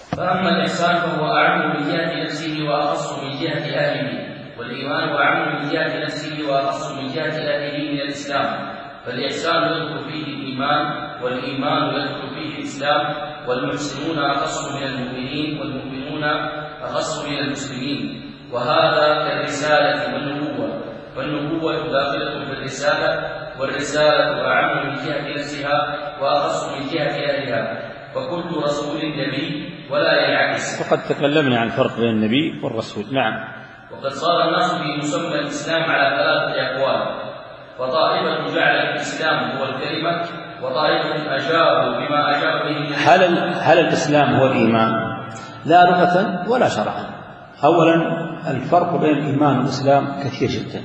فأما الإحسان فهو أعم من جهة نفسه وأخص من جهة أهله، والإيمان أعم من جهة نفسه وأخص من جهة أهله من الإسلام، فالإحسان يدخل فيه الإيمان، والإيمان يدخل فيه الإسلام، والمحسنون أخص من المؤمنين، والمؤمنون أخص من المسلمين، وهذا كالرسالة والنبوة، والنبوة داخلة في الرسالة، والرسالة أعم من جهة نفسها وأخص من جهة أهلها، فكل رسول نبي ولا ينعكس. وقد تكلمنا عن الفرق بين النبي والرسول. نعم. وقد صار الناس في مسمى الإسلام على ثلاثة أقوال، فطائفة جعل الإسلام هو الكلمة، وطائفة أجابوا بما أجاب به. هل هل الإسلام هو الإيمان؟ لا لغة ولا شرعا. أولا الفرق بين الإيمان والإسلام كثير جدا،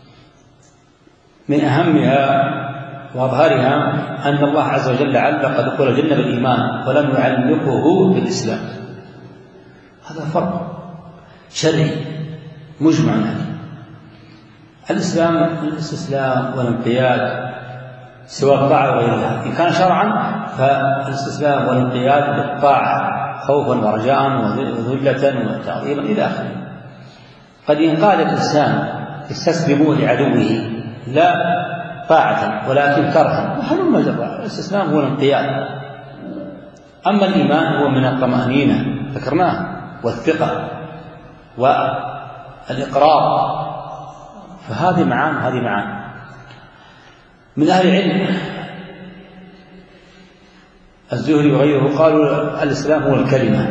من أهمها وأظهرها أن الله عز وجل علق دخول الجنة بالإيمان ولم يعلقه بالإسلام. هذا فرق شرعي مجمع عليه. الإسلام الاستسلام والانقياد سواء الطاعة وغيرها، إن كان شرعا فالاستسلام والانقياد بالطاعة خوفا ورجاء وذلة وتعظيما إلى آخره. قد ينقاد الإنسان يستسلم لعدوه لا طاعة ولكن كرها، وهل مجرى. الاستسلام هو الانقياد. أما الإيمان هو من الطمأنينة ذكرناه، والثقة والإقرار، فهذه معان هذه معان. من أهل العلم الزهري وغيره قالوا الإسلام هو الكلمة،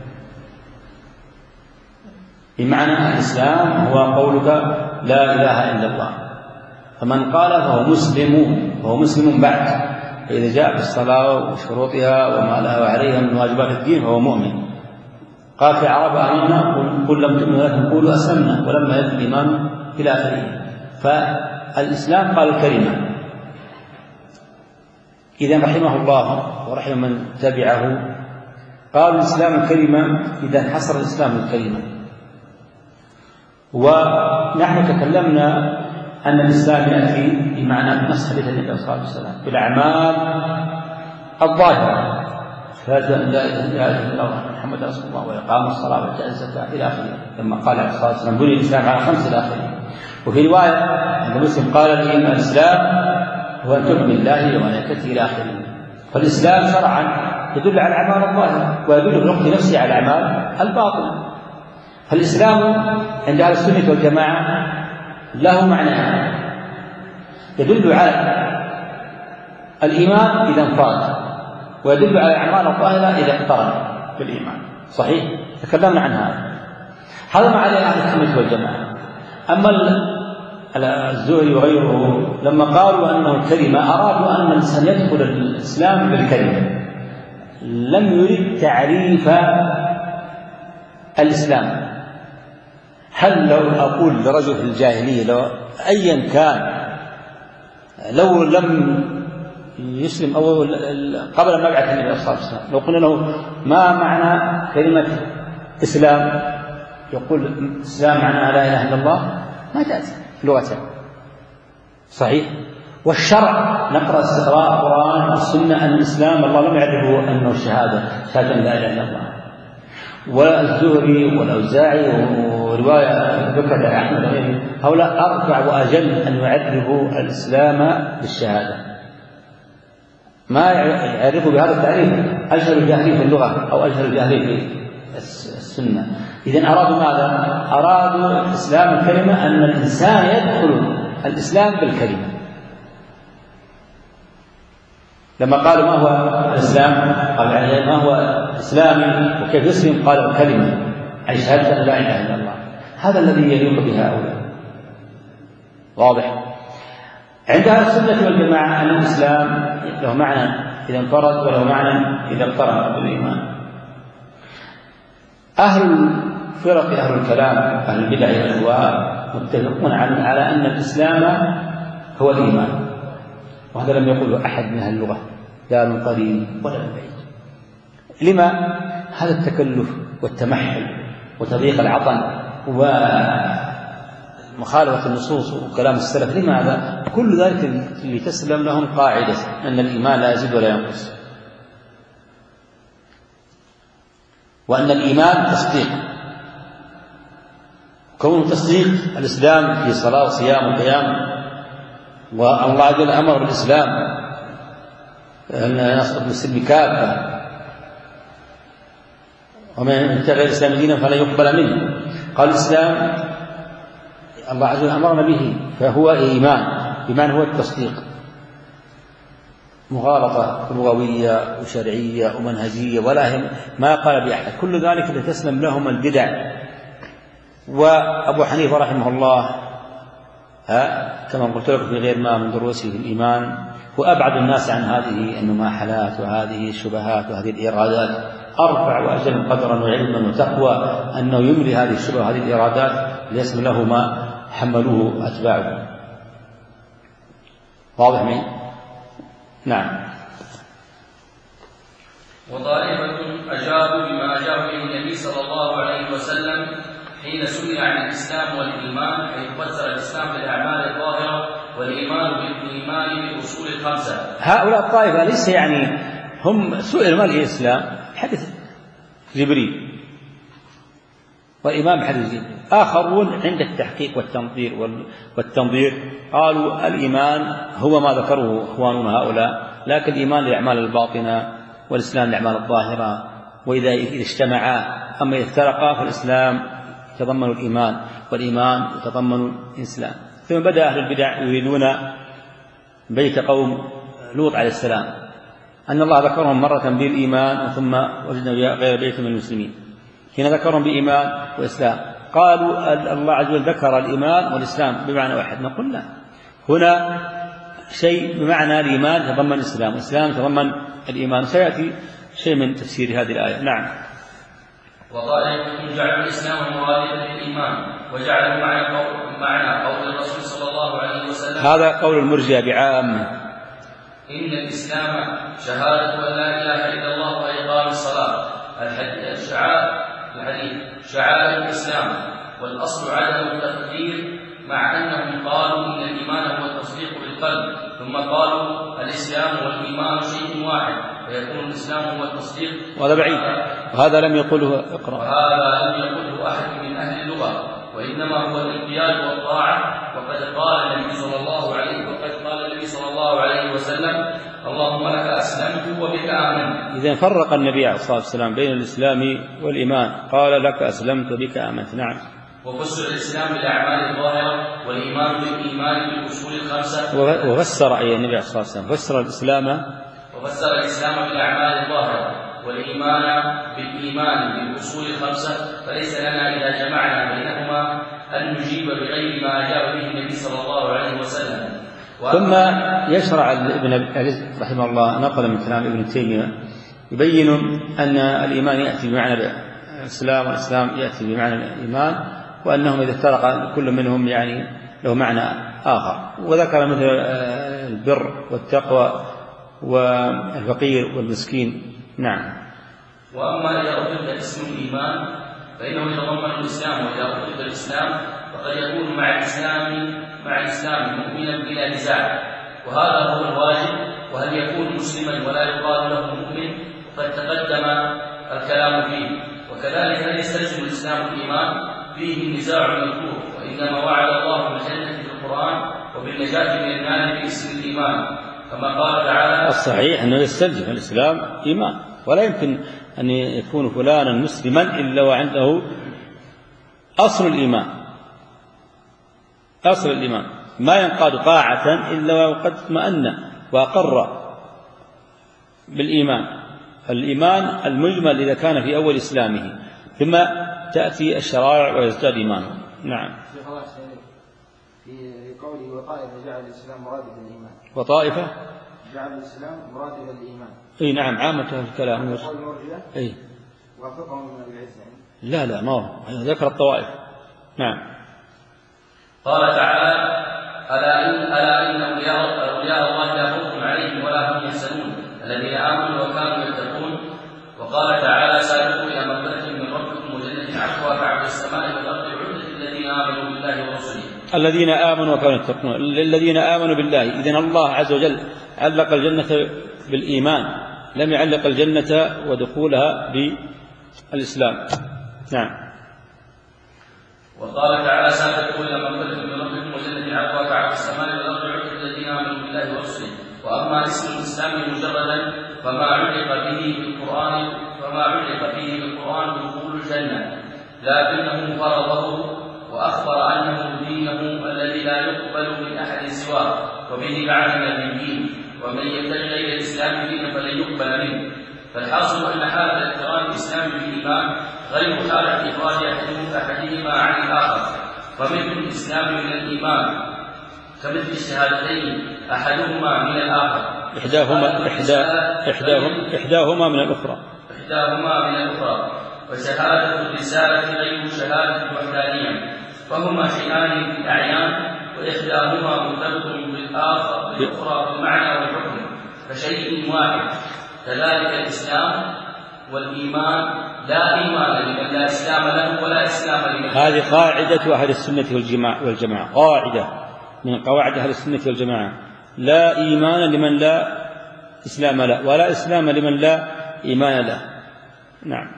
بمعنى الإسلام هو قولك لا إله إلا الله، فمن قال فهو مسلم، فهو مسلم بعد، فإذا جاء بالصلاة وشروطها وما لها وعليها من واجبات الدين فهو مؤمن. قال في العرب آمنا قل لم تؤمنوا ولكن قولوا أسلمنا ولما يدخل الإيمان إلى آخره. فالإسلام قال الكلمة. إذا رحمه الله ورحم من تبعه قال الإسلام الكلمة إذا انحصر الإسلام الكلمة. ونحن تكلمنا أن الإسلام يأتي بمعنى نص حديث النبي صلى الله عليه وسلم بالأعمال الظاهرة، شهادة أن لا إله إلا الله محمد رسول الله وإقام الصلاة وإيتاء الزكاة إلى آخره، لما قال عليه الصلاة والسلام بني الإسلام على خمس إلى آخره. وفي رواية أن مسلم قال الإسلام هو أن تؤمن بالله وملائكته إلى آخره. فالإسلام شرعا يدل على الأعمال الظاهرة ويدل في الوقت نفسه على الأعمال الباطنة. فالإسلام عند أهل السنة والجماعة له معنى، يدل على الإيمان إذا انفرد، ويدل على الأعمال الظاهرة إذا اقترن بالإيمان. صحيح؟ تكلمنا عن هذا. هذا ما عليه أهل السنة والجماعة. أما الزهري وغيره لما قالوا أنه كلمة أرادوا أن الإنسان يدخل الإسلام بالكلمة، لم يرد تعريف الإسلام. هل لو أقول لرجل في الجاهلية لو أيا كان لو لم يسلم أو قبل ما بعث النبي صلى الله عليه وسلم، لو قلنا له ما معنى كلمة إسلام، يقول إسلام معنى لا إله إلا الله، ما تأتي لغته. صحيح؟ والشرع نقرأ استقراء القرآن والسنة أن الإسلام الله لم يعرفه أنه الشهادة شهادة لا إله إلا الله. والزهري والأوزاعي ورواية ذكرت عن أحمد وغيره هؤلاء أرفع وأجل أن يعرفوا الإسلام بالشهادة، ما يعرفوا بهذا التعريف أجهل الجاهلين في اللغة أو أجهل الجاهلين في السنة. إذن أرادوا ماذا؟ أرادوا إسلام الكلمة أن الإنسان يدخل الإسلام بالكلمة. لما قالوا ما هو الإسلام؟ قالوا يعني ما هو إسلامي وكيف يسلم؟ قالوا كلمة أي شهادة لا إله إلا الله. هذا الذي يليق بهؤلاء. واضح؟ عند أهل السنة والجماعة أن الإسلام له معنى إذا انفرد وله معنى إذا اقترن بالإيمان. أهل الفرق أهل الكلام أهل البدع والأهواء متفقون على أن الإسلام هو الإيمان، وهذا لم يقوله أحد من أهل اللغة لا من قريب ولا من بعيد. لما؟ هذا التكلف والتمحل وتضييق العطن ومخالفة النصوص وكلام السلف، لماذا؟ كل ذلك لتسلم لهم قاعدة أن الإيمان لا يزيد ولا ينقص. وأن الإيمان تصديق، كون تصديق الإسلام في صلاة وصيام وقيام، والله عز وجل أمر بالإسلام أن نصدق بالسلم كافة، ومن ابتغى الإسلام دينا فلا يقبل منه. قال الإسلام الله عز وجل أمرنا به فهو إيمان، إيمان هو التصديق، مغالطة لغوية وشرعية ومنهجية ولا ما قال بأحد، كل ذلك لتسلم لهم البدع. وأبو حنيفة رحمه الله ها كما قلت لكم في غير ما من دروسه في الإيمان هو أبعد الناس عن هذه المماحلات وهذه الشبهات وهذه الإرادات، أرفع وأجل قدرا وعلما وتقوى أنه يملي هذه الشبهة وهذه الإرادات ليسلم له ما حملوه أتباعه. واضح مني؟ نعم. وطائفة أجابوا بما أجاب به النبي صلى الله عليه وسلم حين سئل عن الإسلام والإيمان، حيث فسر الإسلام بالأعمال الظاهرة والإيمان بالإيمان بالأصول الخمسة. هؤلاء الطائفة ليس يعني هم سئلوا ما الإسلام حدث جبريل والإيمان بحدث جبريل، آخرون عند التحقيق والتنظير والتنظير قالوا الإيمان هو ما ذكره إخواننا هؤلاء، لكن الإيمان للأعمال الباطنة والإسلام للأعمال الظاهرة، وإذا اجتمعا. أما إذا افترقا فالإسلام يتضمن الإيمان والإيمان يتضمن الإسلام. ثم بدأ أهل البدع يريدون بيت قوم لوط عليه السلام أن الله ذكرهم مرة بالإيمان ثم وجدنا غير بيت من المسلمين، هنا ذكرهم بإيمان وإسلام، قالوا الله عز وجل ذكر الإيمان والإسلام بمعنى واحد. نقول لا، هنا شيء بمعنى الإيمان يتضمن الإسلام والإسلام يتضمن الإيمان، سيأتي شيء من تفسير هذه الآية. نعم. وطائفة جعلوا الإسلام مرادفا للإيمان وجعلوا معنى قول, معنى قول الرسول صلى الله عليه وسلم، هذا قول المرجئة بعامة، إن الإسلام شهادة أن لا إله إلا الله وإقام الصلاة، الحديث شعائر الإسلام، والأصل عدم التقدير، مع أنهم قالوا إن الإيمان هو التصديق بالقلب، ثم قالوا الإسلام والإيمان شيء واحد، فيكون الإسلام هو التصديق. وهذا بعيد، وهذا لم يقله اقرأ، وهذا لم يقله أحد من أهل اللغة، وإنما هو الانقياد والطاعة. وقد قال النبي صلى الله عليه وقد قال النبي صلى الله عليه وسلم اللهم لك أسلمت وبك آمنت. إذا فرق النبي عليه الصلاة والسلام بين الإسلام والإيمان، قال لك أسلمت وبك آمنت. نعم. وفسر الإسلام بالأعمال الظاهرة والإيمان بالإيمان بالأصول الخمسة. وفسر أي النبي عليه الصلاة والسلام فسر الإسلام وفسر الإسلام بالأعمال الظاهرة والإيمان بالإيمان بالأصول الخمسة، فليس لنا إذا جمعنا بينهما أن نجيب بغير ما أجاب به النبي صلى الله عليه وسلم. ثم يشرع ابن العز رحمه الله نقل من كلام ابن تيمية يبين أن الإيمان يأتي بمعنى الإسلام والإسلام يأتي بمعنى الإيمان، وأنهم إذا افترق كل منهم يعني له معنى آخر، وذكر مثل البر والتقوى والفقير والمسكين. نعم. وأما إذا أطلق اسم الإيمان فإنه يتضمن الإسلام، وإذا أطلق الإسلام فقد يكون مع الإسلام مع الإسلام مؤمنا بلا نزاع، وهذا هو الواجب. وهل يكون مسلما ولا يقال له مؤمن؟ وقد تقدم الكلام فيه. وكذلك هل يستلزم الإسلام الإيمان؟ فيه النزاع المذكور، وإنما وعد الله بالجنة في القرآن وبالنجاة من النار باسم الإيمان، كما قال تعالى. الصحيح أنه يستلزم الإسلام إيمان، ولا يمكن أن يكون فلانا مسلما إلا وعنده أصل الإيمان، أصل الإيمان ما ينقاد طاعة إلا وقد اطمأن وأقر بالإيمان. الإيمان المجمل إذا كان في أول إسلامه، ثم تأتي الشرائع ويزداد إيمانه. نعم. في قوله وطائفة جعل الإسلام مرادفا للإيمان، وطائفة جعل الإسلام مرادفا للإيمان. اي نعم، عامة الكلام. اي وافقهم من العز. لا لا ما هو ذكر الطوائف. نعم. قال تعالى ألا إن ألا إن أولياء أولياء الله لا خوف عليهم ولا هم يحزنون الذين آمنوا وكانوا يتقون. وقال تعالى سابقوا إلى مغفرة من ربكم وجنة عرضها كعرض السماء والأرض أعدت للذين آمنوا بالله ورسله. الذين آمنوا وكانوا يتقون، الذين آمنوا بالله. إذن الله عز وجل علق الجنة بالإيمان، لم يعلق الجنة ودخولها الإسلام. نعم. وقال تعالى: سابقوا إلى مغفرة من ربكم وجنة عرضها كعرض السماء والأرض أعدت للذين آمنوا بالله ورسله. وأما اسم الإسلام مجردا فما علق به بالقرآن فما علق به بالقرآن دخول الجنة، لكنه فرضه وأخبر أنه دينه الذي لا يقبل من أحد سواه، وبه بعث النبيين، ومن يبتغي غير الإسلام دينا فلن يقبل منه. فالحاصل أن حالة اقتران الإسلام بالإيمان غير حالة إفراد أحدهما عن الآخر، فمثل الإسلام من الإيمان كمثل الشهادتين أحدهما من الآخر، إحداهما إحدى إحداهما إحداهما من الأخرى إحداهما من الأخرى وشهادة الرسالة غير شهادة الوحدانية، فهما شيئان في الأعيان، وإحداهما مرتبط بالآخر بالأخرى بالمعنى والحكم، فشيء واحد. كذلك الإسلام والإيمان لا إيمان لمن لا إسلام له ولا إسلام لمن. هذه قاعدة أهل السنة والجماعة، قاعدة من قواعد أهل السنة والجماعة: لا إيمان لمن لا إسلام له، ولا إسلام لمن لا إيمان له. نعم.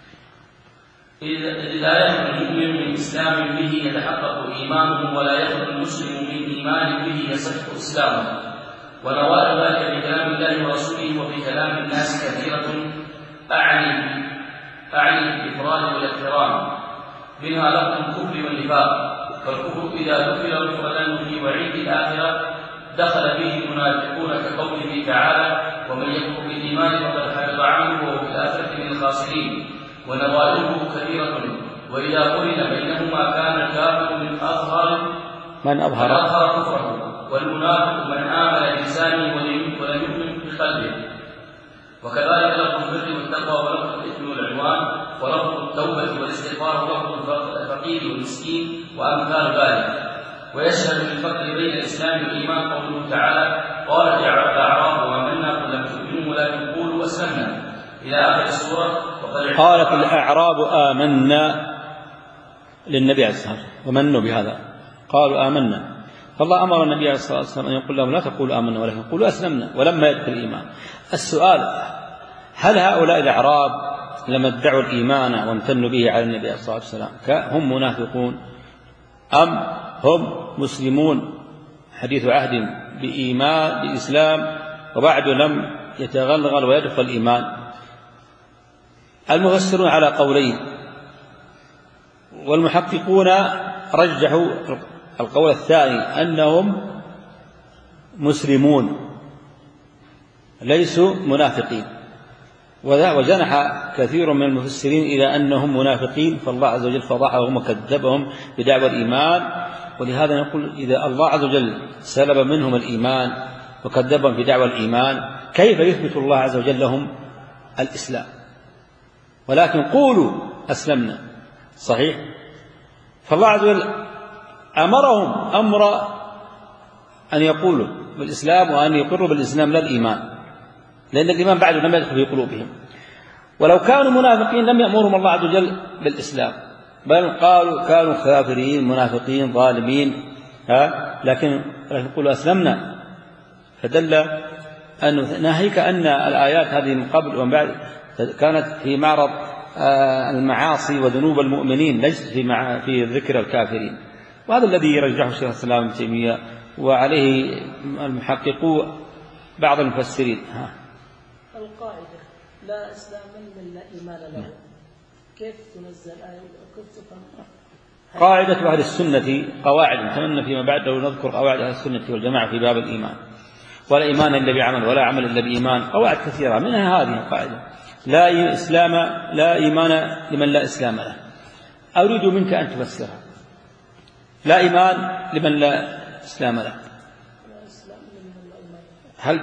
إذ لا يخرج المؤمن من إسلام به يتحقق إيمانه، ولا يخرج المسلم من إيمان به يصح إسلامه. ونوال ذلك في كلام الله ورسوله وفي كلام الناس كثيرة أعني أعني الإفراد والاقتران، منها لفظ الكفر والنفاق. فالكفر إذا ذكر مفردا في وعيد الآخرة دخل فيه المنافقون كقوله تعالى: ومن يكفر بالإيمان فقد حبط عمله وهو في الآخرة من الخاسرين. ونظائره كثيرة، وإذا قرن بينهما كان الكافر من أظهر من أظهر كفره، والمنافق من آمن بلسانه ولم يؤمن بقلبه. وكذلك لفظ البر والتقوى ولفظ الإثم والعدوان ولفظ التوبة والاستغفار ولفظ الفقير والمسكين وأمثال ذلك. ويشهد بالفرق بين الإسلام والإيمان قوله تعالى: قالت الأعراب آمنا قل لم تؤمنوا ولكن قولوا أسلمنا، إلى آخر السورة. قالت الأعراب آمنا للنبي عليه الصلاة والسلام ومنوا بهذا، قالوا آمنا. فالله أمر النبي عليه الصلاة والسلام أن يقول لهم: لا تقولوا آمنا ولكن قولوا أسلمنا، ولما يدخل الإيمان. السؤال: هل هؤلاء الأعراب لما ادعوا الإيمان وامتنوا به على النبي عليه الصلاة والسلام هم منافقون أم هم مسلمون حديث عهد بإيمان بإسلام وبعد لم يتغلغل ويدخل الإيمان؟ المفسرون على قولين، والمحققون رجحوا القول الثاني أنهم مسلمون ليسوا منافقين، وجنح كثير من المفسرين إلى أنهم منافقين، فالله عز وجل فضحهم وكذبهم بدعوى الإيمان. ولهذا نقول: إذا الله عز وجل سلب منهم الإيمان وكذبهم بدعوى الإيمان، كيف يثبت الله عز وجل لهم الإسلام؟ ولكن قولوا أسلمنا، صحيح. فالله عز وجل أمرهم أمر أن يقولوا بالإسلام وأن يقروا بالإسلام لا الإيمان، لأن الإيمان بعد لم يدخل في قلوبهم. ولو كانوا منافقين لم يأمرهم الله عز وجل بالإسلام، بل قالوا كانوا كافرين منافقين ظالمين، ها لكن يقولوا أسلمنا. فدل أنه ناهيك أن الآيات هذه من قبل ومن بعد كانت في معرض المعاصي وذنوب المؤمنين، ليست في في ذكر الكافرين. وهذا الذي يرجحه الشيخ الإسلام ابن تيمية وعليه المحققو بعض المفسرين. ها. القاعدة: لا إسلام من لا إيمان له، كيف تنزل آية وكيف تفهم؟ قاعدة أهل السنة قواعد، نتمنى فيما بعد لو نذكر قواعد أهل السنة والجماعة في باب الإيمان: ولا إيمان إلا بعمل، ولا عمل إلا بإيمان. قواعد كثيرة منها هذه القاعدة: لا إسلام لا إيمان لمن لا إسلام له. أريد منك أن تفسرها. لا إيمان لمن لا إسلام له، هل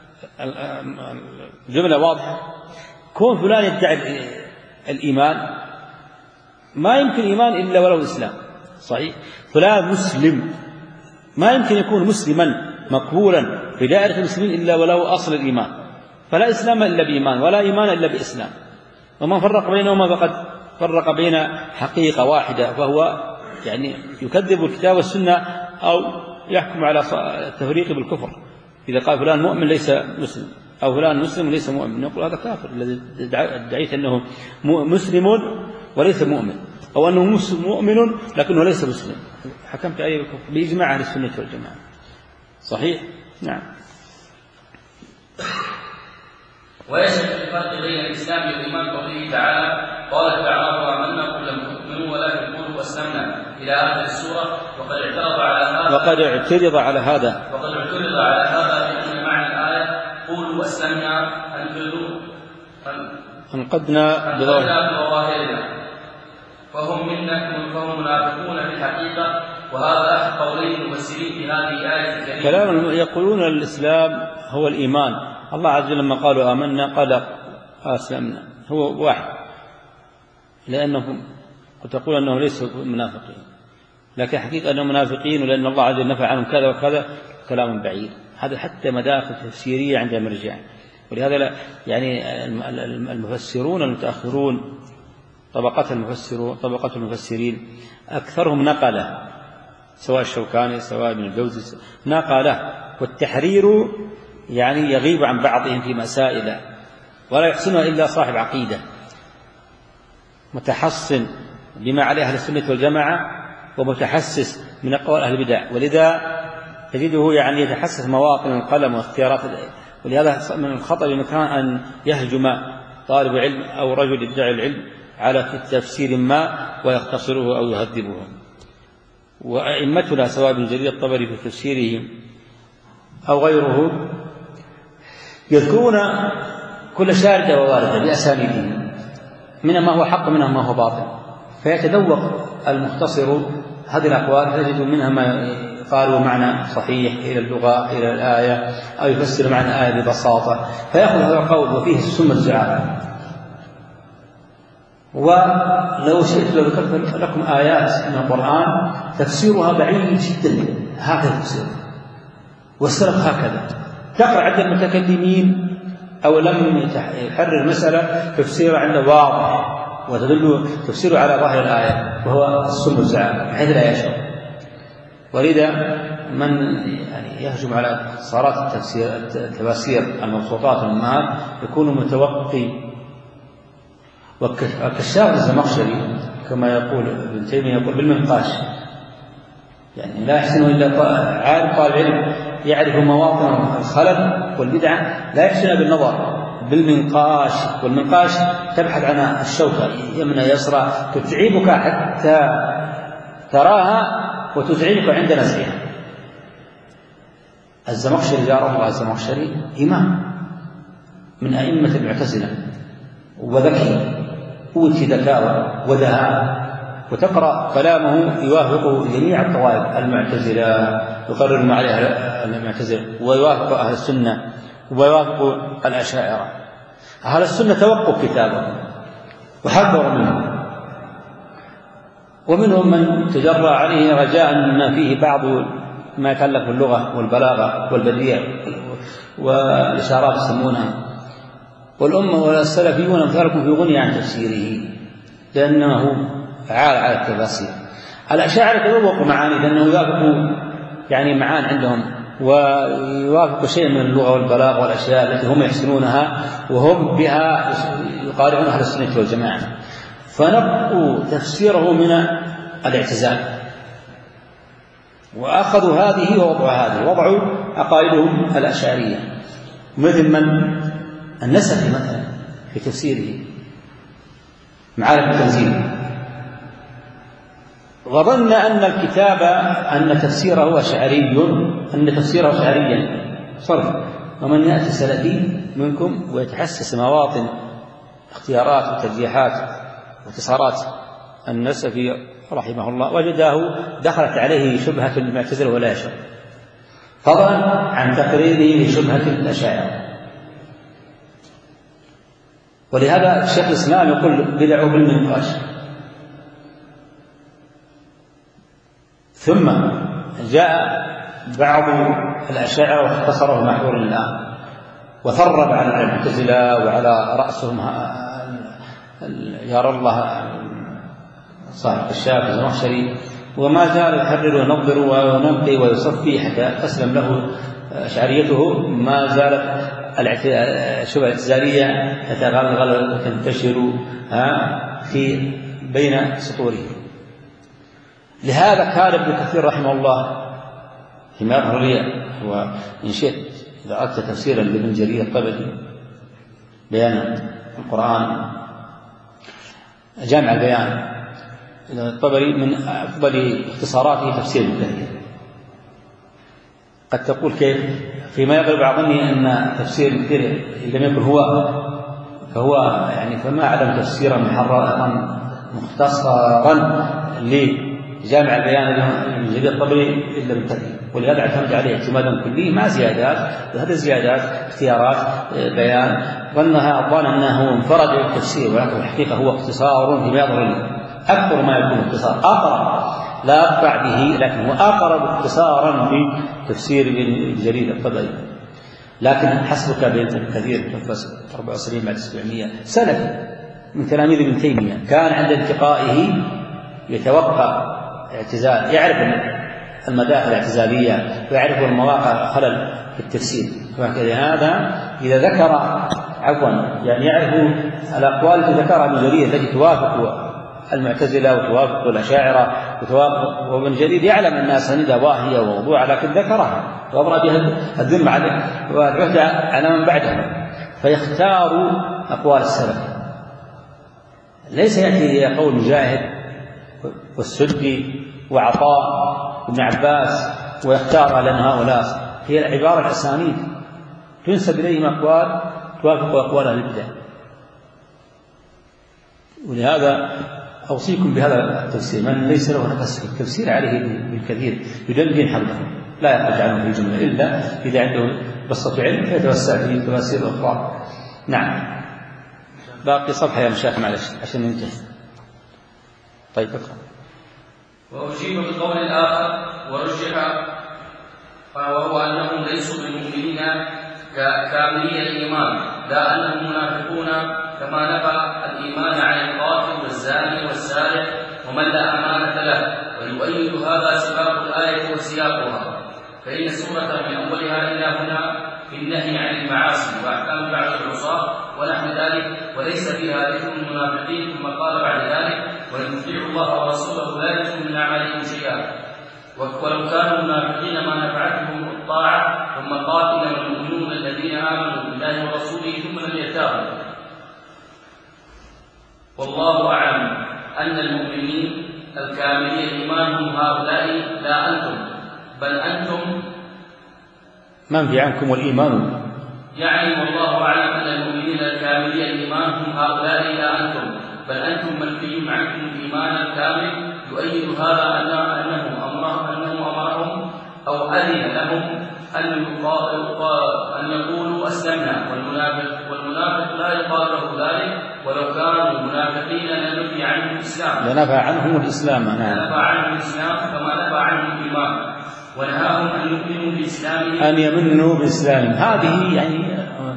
الجملة واضحة؟ كون فلان يدعي الإيمان ما يمكن إيمان إلا ولو إسلام، صحيح. فلان مسلم ما يمكن يكون مسلما مقبولا في دائرة المسلمين إلا ولو أصل الإيمان. فلا إسلام إلا بإيمان ولا إيمان إلا بإسلام. ومن فرق بينهما فقد فرق بين حقيقة واحدة، فهو يعني يكذب الكتاب والسنة أو يحكم على التفريق بالكفر إذا قال فلان مؤمن ليس مسلم. أو فلان مسلم ليس مؤمن، نقول هذا كافر الذي ادعيت أنه مسلم وليس مؤمن، أو أنه مؤمن لكنه ليس مسلم، حكمت عليه بالكفر بإجماع أهل السنة والجماعة. صحيح؟ نعم. ويجب الفرق بين الإسلام والإيمان قوله تعالى قال تعالى آمنا قل لم تؤمنوا ولكن قولوا أسلمنا إلى آخر السورة. وقد اعترض على هذا وقد اعترض على هذا وقد اعترض على هذا بأن معنى الآية قولوا أسلمنا أنقذوا أنقذنا بظواهرنا فهم منا فهم منافقون في الحقيقة. وهذا أحد قولي المفسرين في هذه الآية الكريمة. كلام يقولون الإسلام هو الإيمان. الله عز وجل لما قالوا آمنا قال أسلمنا، هو واحد، لأنهم تقول أنه ليس منافقين، لكن حقيقة أنهم منافقين، ولأن الله عز وجل نفع عنهم كذا وكذا كلام بعيد. هذا حتى مداخل تفسيرية عند المرجع. ولهذا لا يعني المفسرون المتأخرون طبقات المفسرون طبقات المفسرين أكثرهم نقله، سواء الشوكاني سواء ابن الجوزي نقله، والتحرير يعني يغيب عن بعضهم في مسائل ولا يحسنها إلا صاحب عقيدة متحصن بما عليه أهل السنة والجماعة ومتحسس من أقوال أهل البدع، ولذا تجده يعني يتحسس مواطن القلم واختيارات. ولهذا من الخطأ بمكان أن يهجم طالب علم أو رجل يدعي العلم على تفسير ما ويختصره أو يهذبه. وأئمتنا سواء ابن جرير الطبري في تفسيره أو غيره يذكرون كل شاردة وواردة بأسانيده، منها ما هو حق منها ما هو باطل، فيتذوق المختصر هذه الأقوال تجد منها ما قالوا معنى صحيح إلى اللغة إلى الآية، أو يفسر معنى الآية ببساطة فيأخذ هذا القول وفيه السم الزعاف. ولو شئت لو ذكرت لكم آيات من القرآن تفسيرها بعيد جدا، هكذا تفسير والسلف هكذا. تقرأ عند المتكلمين أو لم يحرر مسألة تفسير عنده واضح وتدل تفسيره على ظاهر الآية وهو السم الزعاف بحيث لا يشعر. ولذا من يعني يهجم على صارات التفسير التفاسير المبسوطات والأمهات يكون متوقي. وكشاف الزمخشري كما يقول ابن تيمية يقول بالمنقاش، يعني لا يحسن إلا عالم طالب علم يعرف مواطن الخلل والبدعة لا يحسن بالنظر بالمنقاش. والمنقاش تبحث عن الشوكة يمنى يسرى تتعبك حتى تراها وتزعجك عند نزعها. الزمخشري جاره الله الزمخشري إمام من أئمة المعتزلة وذكي أوتي ذكاء ودهاء، وتقرأ كلامه يوافق جميع الطوائف المعتزلة يقرر ما عليه المعتزلة ويوافق أهل السنة ويوافق الأشاعرة. أهل السنة توقف كتابه وحذروا منه، ومنهم من تجرى عليه رجاء ما فيه بعض ما يتعلق باللغة والبلاغة والبديع والإشارات يسمونها. والأمة والسلفيون أمثالكم في غني عن تفسيره لأنه عال على التفاسير. الأشاعرة يوافق معاني لأنه يوافق يعني معان عندهم ويوافق شيء من اللغة والبلاغة والأشياء التي هم يحسنونها وهم بها يقارعون أهل السنة والجماعة، فنقوا تفسيره من الاعتزال وأخذوا هذه ووضعوا هذه، وضعوا عقائدهم الأشعرية مثل من النسفي مثلا في تفسيره معارف التنزيل، وظن أن الكتاب أن تفسيره أشعري أن تفسيره أشعريا صرف. ومن يأتي سلفي منكم ويتحسس مواطن اختيارات وترجيحات واتصارات النسفي رحمه الله وجده دخلت عليه شبهة المعتزلة ولا يشعر، فضلا عن تقريره لشبهة الأشاعرة. ولهذا الشيخ الإسلام يقول بدعوا بالمنقاش. ثم جاء بعض الأشاعرة واختصره محظور الآن وثرب على المعتزلة وعلى رأسهم يرى الله صاحب الشافعي الزمخشري، وما زال يحرر وينظر وينقي ويصفي حتى تسلم له أشعريته، ما زالت الشبهة الاعتزالية تتغلغل وتنتشر في بين سطوره. لهذا كان ابن كثير رحمه الله فيما يظهر لي، وإن شئت إذا أردت تفسيرا لابن جرير الطبري بيان القرآن جامع البيان الطبري من أفضل اختصاراته تفسير ابن كثير. قد تقول كيف؟ فيما يغلب على ظني أن تفسير ابن كثير لم يكن هو فهو يعني فما أعلم تفسيرا محررا مختصرا لجامع البيان من جرير الطبري إلا ابن كثير، ولهذا اعتمد عليه اعتمادا كليا مع زيادات، وهذه الزيادات اختيارات بيان ظنها الظان أنه انفرد بالتفسير، ولكن الحقيقة هو اختصار فيما يظهر لي أكثر ما يكون اختصار، أقرب لا أقطع به لكن هو أقرب اختصارا في تفسير ابن جرير الطبري. لكن حسبك بابن كثير أربعة وسبعين بعد سبعمائة سنة من تلاميذ ابن تيمية، كان عند التقائه يتوقع اعتزال، يعرف المداخل الاعتزالية ويعرف المواقع خلل في التفسير. فهذا إذا ذكر عفوا يعني يعرف الأقوال التي ذكرها ابن جرير التي توافق المعتزلة وتوافق الأشاعرة وتوافق، وابن جرير يعلم أنها سندة واهية وموضوعة لكن ذكرها وأبرأ بها الذمة عليه والعهد على من بعده، فيختار أقوال السلف. ليس يأتي قول مجاهد والسدي وعطاء وابن عباس ويختار لأن هؤلاء هي العبارة الأسانيد تنسب إليهم أقوال توافق أقوال البدع. ولهذا أوصيكم بهذا التفسير، من ليس له نفس في التفسير عليه بالكثير يدندن حوله، لا يخرج عنه في جملة إلا إذا عنده بسطة علم فيتوسع في التفاسير الأخرى. نعم، باقي صفحة يا مشايخ معلش عشان ننتهي. طيب اقرأ. وأجيب بقول الآخر ورجح وهو أنهم ليسوا بالمؤمنين كاملي الإيمان، لا أنهم منافقون كما نفى الإيمان عن القاتل والزاني والسارق ومن لا أمانة له. ويؤيد هذا سباق الآية وسياقها، فإن السورة من أولها إلى هنا في النهي عن المعاصي وأحكام بعض العصاة ونحو ذلك، وليس فيها ذكر المنافقين، ثم قال بعد ذلك وإن تطيعوا الله ورسوله لا يلزم من أعمالكم شيئا. ولو كانوا منافقين ما نفعتهم الطاعة، ثم قال إنما المؤمنون الذين آمنوا بالله ورسوله ثم لم يرتابوا. والله أعلم أن المؤمنين الكاملين الإيمان هم هؤلاء لا أنتم، بل أنتم من في عنكم والإيمان، يعني والله أعلم أن المؤمنين الكاملين الإيمان هم هؤلاء لا أنتم، بل أنتم منفي عنكم الإيمان الكامل. يؤيد هذا أن أنه أمره أنه أمرهم أو أذن لهم أن أن يقولوا أسلمنا، والمنافق والمنافق لا يقال له ذلك، ولو كانوا منافقين لنفي عنهم الإسلام لنفى عنهم الإسلام لنفى عنهم الإسلام كما نفى عنهم الإيمان، ونهاهم أن يؤمنوا بإسلامهم أن يمنوا بإسلامهم. هذه يعني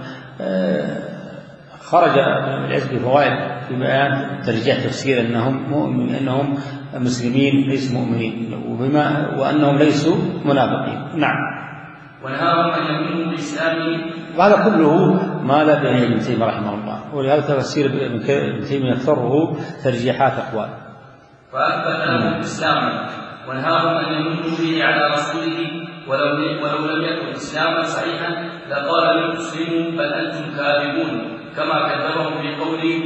خرج العز بفوائد في بيان ترجيح تفسير أنهم مؤمن أنهم مسلمين ليسوا مؤمنين، وبما وأنهم ليسوا منافقين. نعم. ونهاهم أن يؤمنوا بإسلامهم. وهذا كله ما لا به ابن تيمية رحمه الله، ولهذا تفسير ابن تيمية أكثره ترجيحات أقوال. فأثبت لهم الإسلام ونهاهم أن يمنوا به على رسوله، ولو ولو لم يكن إسلاما صحيحا لقال لم تسلموا بل أنتم كاذبون، كما كذبهم في قوله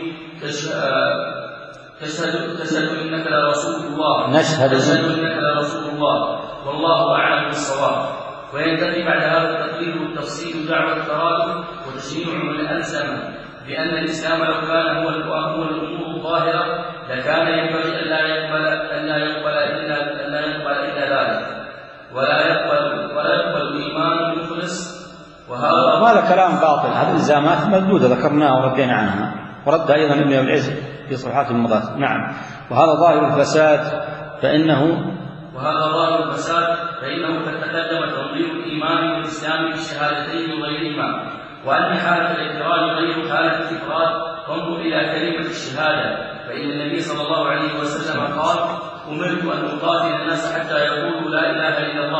تشهد تشهد إنك لرسول الله نشهد تشهد إنك لرسول الله والله أعلم بالصواب. وينتهي بعد هذا التقرير والتفصيل دعوة الترادف وتشريع من ألزم بأن الإسلام لو كان هو الأمور الظاهرة لكان ينبغي أن لا يقبل أن لا يقبل إلا أن لا يقبل إلا ذلك، ولا يقبل ولا يقبل الإيمان المخلص. وهذا كلام باطل، هذه الإلزامات مردودة ذكرناها وردينا عنها، ورد أيضا ابن أبي العز في صفحات المضاد. نعم. وهذا ظاهر الفساد فإنه وهذا ظاهر الفساد فإنه قد تقدم تنظير الإيمان والإسلام بالشهادتين وغيرهما، وأن حالة الإقرار غير حالة الإفراد. فانظر إلى كلمة الشهادة، فإن النبي صلى الله عليه وسلم قال أمرت أن أقاتل الناس حتى يقولوا لا إله إلا الله،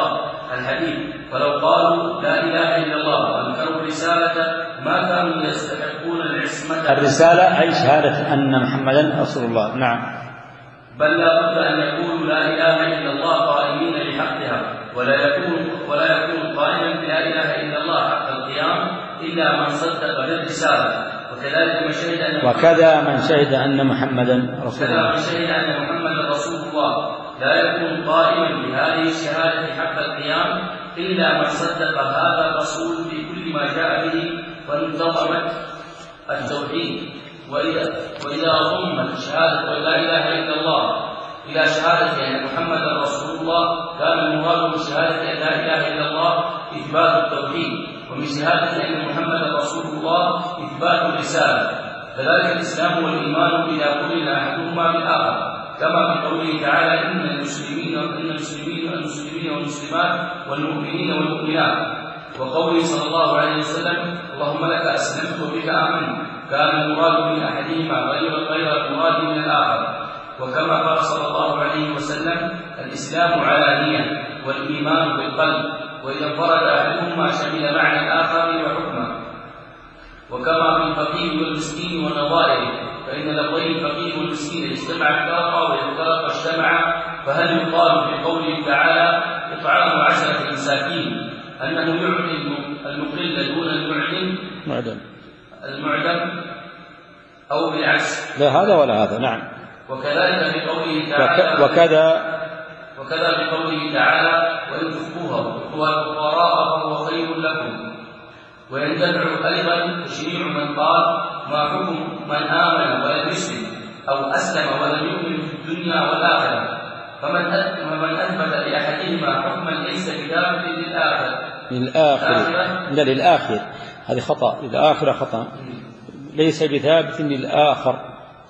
الحديث، فلو قالوا لا إله إلا الله وأنكروا الرسالة ما كانوا يستحقون العصمة. الرسالة أي شهادة أن محمدا رسول الله. نعم. بل لا بد أن يقولوا لا إله إلا الله قائمين لحقها، ولا يكون ولا يكون قائما لا إله إلا الله حق القيام إلا من صدق بالرسالة. وكذلك من شهد أن وكذا من شهد أن محمدا رسول الله. من شهد أن محمدا رسول الله لا يكون قائما بهذه الشهادة حق القيام إلا من صدق هذا الرسول في كل ما جاء به وانتظمت التوحيد. وإذا وإذا ضمت شهادة لا إله إلا الله إلى شهادة أن محمدا رسول الله كان المراد من شهادة أن لا إله إلا الله إثبات التوحيد، ومن شهادة أن محمدا رسول الله إثبات الرسالة. كذلك الإسلام والإيمان إذا قرن أحدهما بالآخر، كما في قوله تعالى إن المسلمين وإن المسلمين والمسلمين والمسلمات والمؤمنين والمؤمنات، وقوله صلى الله عليه وسلم اللهم لك أسلمت وبك آمنت، كان المراد من أحدهما غير غير المراد من الآخر. وكما قال صلى الله عليه وسلم الإسلام علانية والإيمان بالقلب، وإذا انفرد أحدهما شمل معنى الآخر وحكمه. وكما في الفقير والمسكين ونظائره، فإن لفظي الفقير والمسكين اجتمع افترقا وافترق اجتمع، فهل يقال في قوله تعالى إطعام عشرة مساكين أنه يعطي المقل دون المعدم معدم المعدم أو بالعكس؟ لا هذا ولا هذا. نعم. وكذلك في قوله تعالى وكذا وكذا في قوله تعالى وإن تخفوها وتؤتوها الفقراء فهو خير لكم. ويندفع أيضا تشريع من قال ما حكم من آمن ولم يسلم أو أسلم ولم يؤمن في الدنيا والآخرة، فمن أثبت لأحدهما حكما ليس بثابت للآخر للآخر لا للآخر هذه خطأ، للآخرة خطأ ليس بثابت للآخر.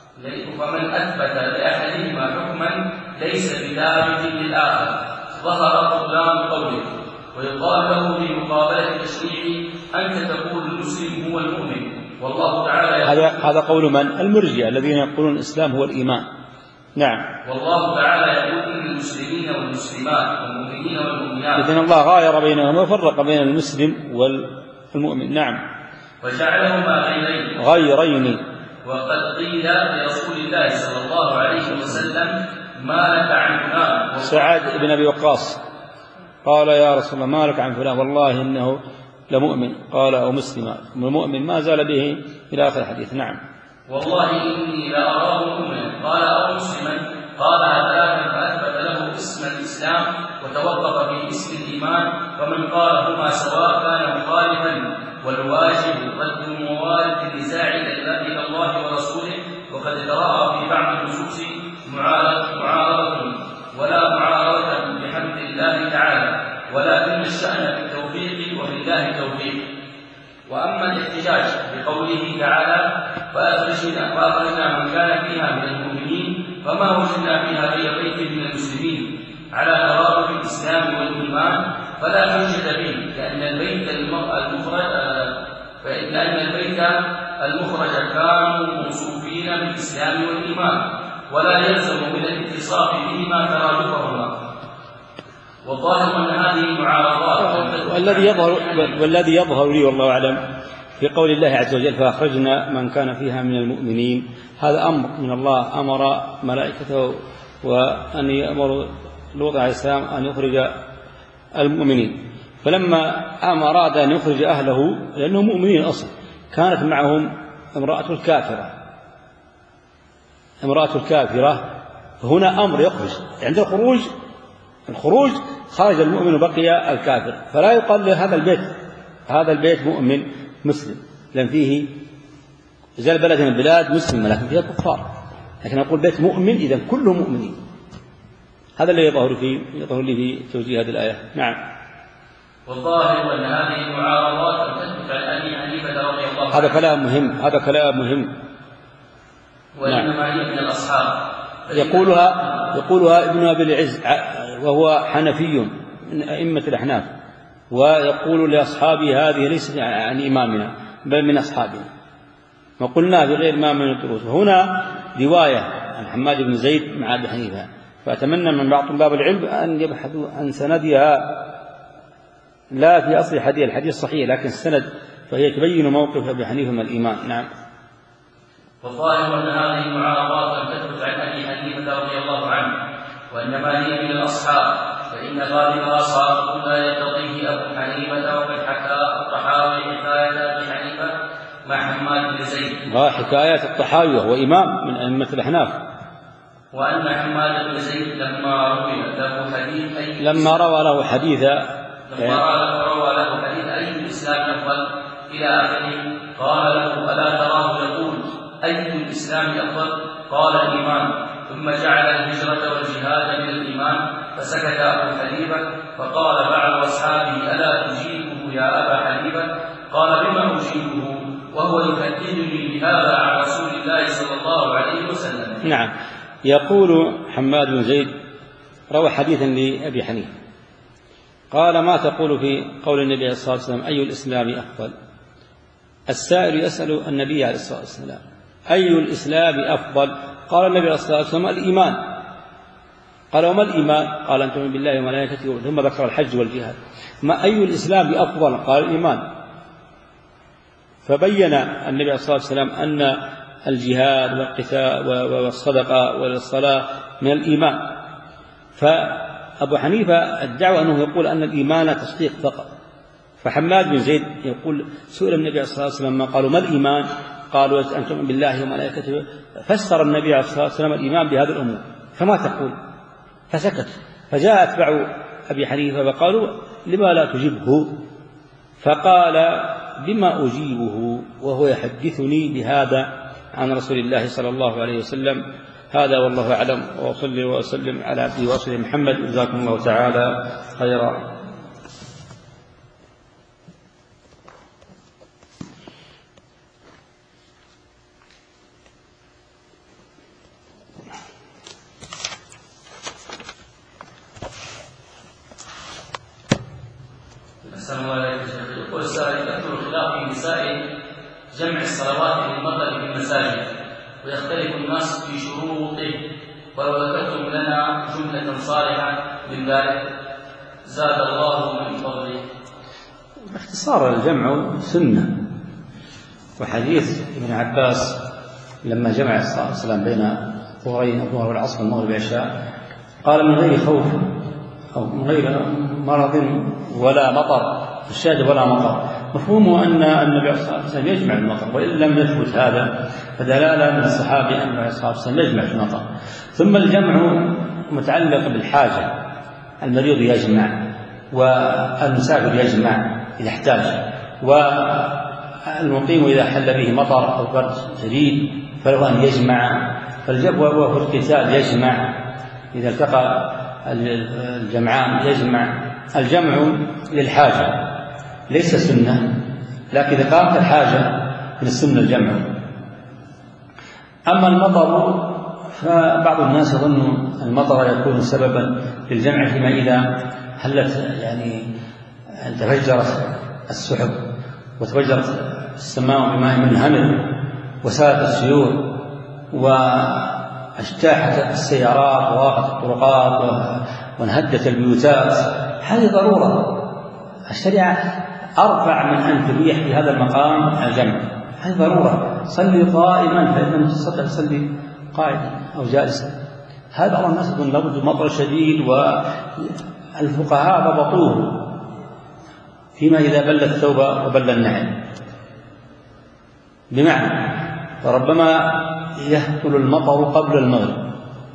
فمن أثبت لأحدهما حكما ليس بثابت للآخر ظهر بطلان قوله. ويقال له في مقابلة تشريعه أنت تقول المسلم هو المؤمن، والله تعالى هذا هذا قول من؟ المرجئة الذين يقولون الإسلام هو الإيمان. نعم. والله تعالى يقول إن المسلمين والمسلمات والمؤمنين والمؤمنات، إذن الله غاير بينهم وفرق بين المسلم والمؤمن. نعم. وجعلهما غيرين غيرين. وقد قيل لرسول الله صلى الله عليه وسلم ما لك عن فلان. سعد بن أبي وقاص قال يا رسول الله ما لك عن فلان والله إنه لمؤمن، قال أو مسلم، المؤمن ما زال به إلى آخر الحديث. نعم. والله إني لأراه مؤمنا، قال أو مسلما، قال ثلاثا فأثبت له اسم الإسلام وتوقف في اسم الإيمان، فمن قال هما سواء كان مخالفا، والواجب رد موارد النزاع إلى الله ورسوله. وقد تراءى في بعض النصوص معارضة ولا معارضة بحمد الله تعالى، ولكن الشأن في التوفيق وبالله التوفيق. وأما الاحتجاج بقوله تعالى فأخرجنا من كان فيها من المؤمنين فما وجدنا فيها غير بيت من المسلمين على ترابط الإسلام والإيمان، فلا حجة به، لأن البيت المخرج لأن البيت المخرج كانوا موصوفين بالإسلام والإيمان، ولا يلزم من الاتصاف بهما ترادفهما. والظاهر أن هذه معارضات. والذي يظهر والذي يظهر لي والله أعلم في قول الله عز وجل فأخرجنا من كان فيها من المؤمنين، هذا أمر من الله، أمر ملائكته وأن يأمر لوط عليه السلام أن يخرج المؤمنين، فلما أراد أن يخرج أهله لأنهم مؤمنين أصلا كانت معهم امرأة الكافرة امرأة الكافرة فهنا أمر يخرج عند الخروج الخروج خرج المؤمن وبقي الكافر، فلا يقال لهذا البيت هذا البيت مؤمن مسلم، لأن فيه زال بلد من البلاد مسلمة لكن فيها كفار، لكن أقول بيت مؤمن إذا كله مؤمنين. هذا اللي يظهر فيه يظهر لي في توجيه هذه الآية. نعم. والظاهر أن هذه المعارضات تثبت عن أبي حنيفة رضي الله عنه. هذا كلام مهم هذا كلام مهم وإنما هي من الأصحاب. يقولها يقولها ابن أبي العز وهو حنفي من أئمة الأحناف، ويقول لأصحابه هذه ليست عن إمامنا بل من أصحابنا، وقلنا بغير ما من الدروس. وهنا رواية عن حماد بن زيد مع أبي حنيفة، فأتمنى من بعض طلاب العلم أن يبحثوا عن سندها لا في أصل الحديث، الحديث صحيح لكن السند فهي تبين موقف أبي حنيفة من الإيمان. نعم. والظاهر أن هذه المعارضات لم تثبت عن أبي حنيفة رضي الله عنه، وإنما هي من الأصحاب، فإن غالبها صار لا يقتضيه أبو حنيفة، وقد حكى الطحاوي حكاية أبي حنيفة مع حماد بن زيد. آه حكايات الطحاوي وهو إمام من أئمة الأحناف. وأن حماد بن زيد لما روي له حديث أي لما روى له حديثا لما روى له حديث أي الإسلام أفضل إلى آخره، قال له ألا تراه يقول أي الإسلام أفضل؟ قال الإيمان، ثم جعل الهجرة والجهاد من الإيمان، فسكت أبو حنيفة، فقال بعض أصحابه ألا تجيبه يا أبا حنيفة؟ قال بما أجيبه وهو يحدثني بهذا عن رسول الله صلى الله عليه وسلم. نعم. يقول حماد بن زيد روى حديثا لأبي حنيفة قال ما تقول في قول النبي عليه الصلاة والسلام أي الإسلام أفضل؟ السائل يسأل النبي عليه الصلاة والسلام أي الإسلام أفضل؟ قال النبي عليه الصلاة والسلام الإيمان. قال وما الإيمان؟ قال أن تؤمن بالله وملائكته، ثم ذكر الحج والجهاد. ما أي الإسلام أفضل؟ قال الإيمان. فبين النبي عليه الصلاة والسلام أن الجهاد والقتال والصدقة والصلاة من الإيمان. فأبو حنيفة الدعوة أنه يقول أن الإيمان تصديق فقط. فحماد بن زيد يقول سئل النبي عليه الصلاة والسلام ما قالوا ما الإيمان؟ قالوا أن تؤمن بالله وملائكته. فسر النبي عليه الصلاة والسلام الإيمان بهذه الأمور، فما تقول؟ فسكت. فجاء أتباع أبي حنيفة فقالوا لما لا تجيبه؟ فقال بما أجيبه وهو يحدثني بهذا عن رسول الله صلى الله عليه وسلم. هذا والله أعلم، وصلي وسلم على عبده ورسوله محمد. جزاكم الله تعالى خيرا. يقول السائل يكثر الخلاف في مسائل جمع الصلوات للمغرب في المساجد، ويختلف الناس في شروطه، ولو ذكرتم لنا جملة صالحة من ذلك زاد الله من فضله. باختصار الجمع سنة، وحديث ابن عباس لما جمع صلى الله عليه وسلم بين الظهرين الظهر والعصر والمغرب والعشاء قال من غير خوف أو من غير مرض ولا مطر، الشاهد ولا مطر. مفهومه أن النبي صلى الله عليه وسلم يجمع المطر، وإن لم يثبت هذا فدلالة من الصحابة أن النبي صلى الله عليه وسلم يجمع المطر. ثم الجمع متعلق بالحاجة، المريض يجمع والمسافر يجمع إذا احتاج، والمقيم إذا حل به مطر أو برد شديد فله أن يجمع. فالجمع وهو القتال يجمع، إذا التقى الجمعان يجمع. الجمع للحاجة ليس سنة، لكن إذا قامت الحاجة من السنة الجمع. أما المطر فبعض الناس يظن المطر يكون سببا للجمع فيما إذا هلت يعني تفجرت السحب وتفجرت السماء بماء منهمر وسالت السيول واجتاحت السيارات وواقت الطرقات وانهدت البيوتات. هذه ضرورة، الشريعة أرفع من أن تبيح في هذا المقام الجمع. هذه ضرورة، صلي قائما فإن لم تستطع صلي قاعدا أو جالسا. هذا بعض الناس يقول لابد مطر شديد، والفقهاء ضبطوه فيما إذا بل الثوب وبل النعل، بمعنى فربما يهطل المطر قبل المغرب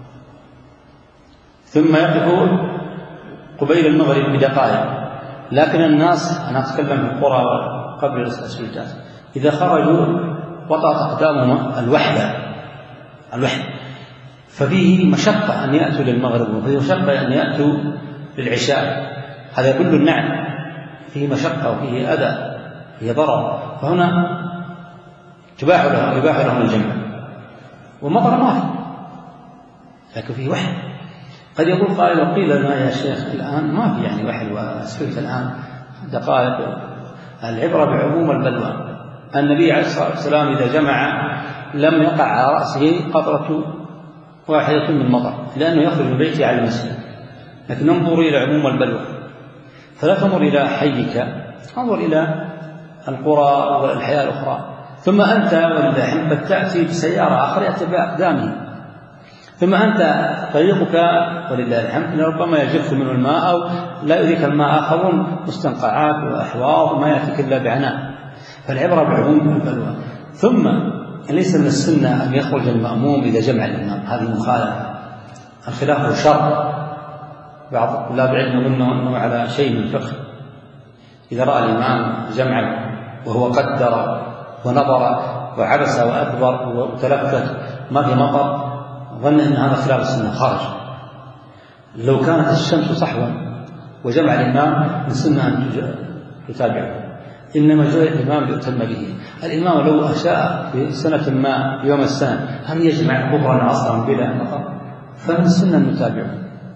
ثم يقف قبيل المغرب بدقائق، لكن الناس أنا أتكلم في القرى قبل الأسفلتات إذا خرجوا وطأت أقدامهم الوحدة الوحدة ففيه مشقة أن يأتوا للمغرب وفيه مشقة أن يأتوا للعشاء. هذا يدل النعم فيه مشقة وفيه أذى فيه ضرر، فهنا تباح لهم يباح لهم الجمع. والمطر ما فيه لكن فيه وحل. قد يقول قائل وقيل لنا يا شيخ الآن ما في يعني وحل وأسفلت الآن دقائق. العبرة بعموم البلوى. النبي عليه الصلاة والسلام إذا جمع لم يقع على رأسه قطرة واحدة من مطر لأنه يخرج من بيته على المسجد، لكن انظروا إلى عموم البلوى. فلا تنظر إلى حيك، انظر إلى القرى والحياة الأخرى. ثم أنت ولله قد تأتي بسيارة آخر يأتي بأقدامه، ثم أنت طريقك ولله الحمد ربما يجف منه الماء أو لا يؤذيك الماء، آخرون مستنقعات وأحواض وما يأتيك إلا بعناء. فالعبرة بعموم البلوى. ثم ليس من السنة أن يخرج المأموم إذا جمع الإمام، هذه مخالفة. الخلاف شر. بعض طلاب العلم يقولون أنه على شيء من الفقه، إذا رأى الإمام جمعا وهو قدر ونظر وعبس وأكبر وتلفت ما في مطر ظن أن هذا خلاف السنة خارج. لو كانت الشمس صحوا وجمع الإمام من سنة أن تتابعه، إنما جاء الإمام ليؤتم به. الإمام لو أشاء في سنة ما يوم السنة هل يجمع ظهرا عصرا بلا مطر فمن السنة أن نتابعه.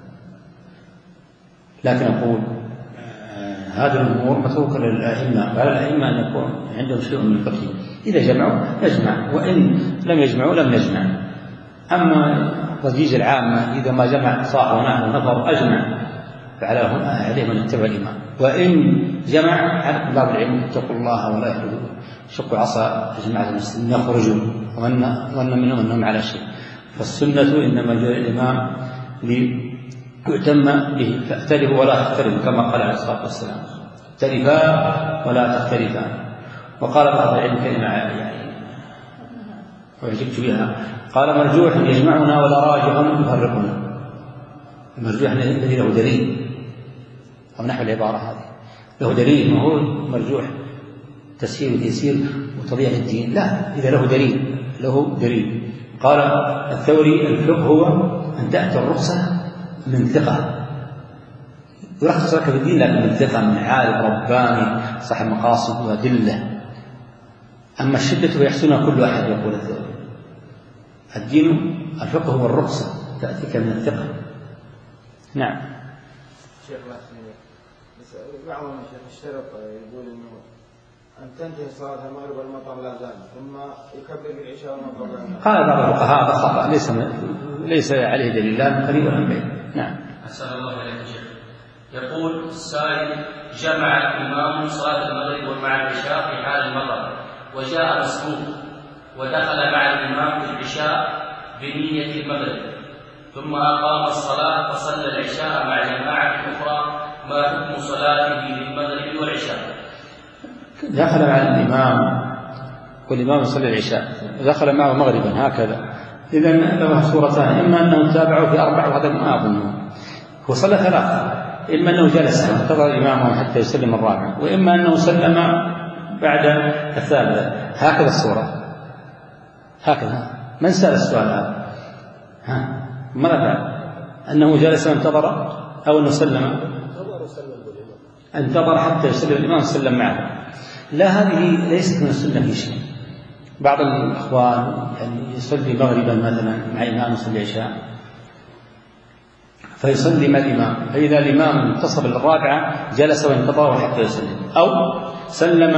لكن أقول هذه الأمور متروكة للأئمة، وعلى الأئمة أن يكون عندهم شيء من الفقه، إذا جمعوا يجمع، وإن لم يجمعوا لم يجمع. أما ضجيج العامة إذا ما جمع صاح ونحن نظر أجمع فعليهم أن يتبع الإمام، وإن جمع على طلاب العلم اتقوا الله ولا يخرجوا شقوا عصا جماعة المسلمين يخرجوا وظن منهم أنهم على شيء. فالسنة إنما جاء الإمام ليؤتم به، فاختلفوا ولا تختلفوا كما قال عليه الصلاة والسلام، اختلفا ولا تختلفا. وقال بعض العلم كلمة يعني وعجبت بها، قال مرجوح يجمعنا ولا راجح يفرقنا. المرجوح الذي له دليل أو نحو العبارة هذه له دليل، ما هو مرجوح تسيير وتيسير وتضييع الدين، لا، إذا له دليل له دليل. قال الثوري الفقه هو أن تأتي الرخصة من ثقة، يرخص لك في الدين لكن من ثقة، من عالم رباني صاحب مقاصد وأدلة. أما الشدة فيحسنها كل أحد، يقول الثوري. الدين الفقه هو الرخصة تأتيك من الثقة. نعم. شيخ بعضهم الشيخ اشترط يقول إنه أن تنتهي صلاة المغرب والمطر لا زال ثم يكبر بالعشاء والمغرب. قال بعض الفقهاء هذا خطأ، ليس ليس عليه دليل لا من قريب ولا من بعيد. نعم. أحسن الله إليك شيخ. يقول السائل: جمع الإمام صلاة المغرب ومع العشاء في حال المطر، وجاء مسبوق ودخل مع الإمام في العشاء بنية المغرب، ثم أقام الصلاة وصلى العشاء مع جماعة أخرى، ما حكم صلاته للمغرب والعشاء؟ دخل مع الإمام والإمام يصلي العشاء، دخل معه مغربا هكذا، إذن له صورتان: إما أنه تابعه في أربع وهذا ما أظنه، هو صلى ثلاثة، إما أنه جلس انتظر إمامه حتى يسلم الرابع، وإما أنه سلم بعد الثالثة. هكذا الصورة، هكذا. من سأل السؤال هذا؟ ها ماذا فعل؟ أنه جلس وانتظر أو أنه سلم؟ انتظر حتى يسلم الإمام وسلم معه. لا، هذه ليست من السنة في شيء. بعض الأخوان يعني يصلي مغربا مثلا مع إمام يصلي عشاء فيصلي مع الإمام، فإذا الإمام انتصب للرابعة جلس وانتظره حتى يسلم، أو سلم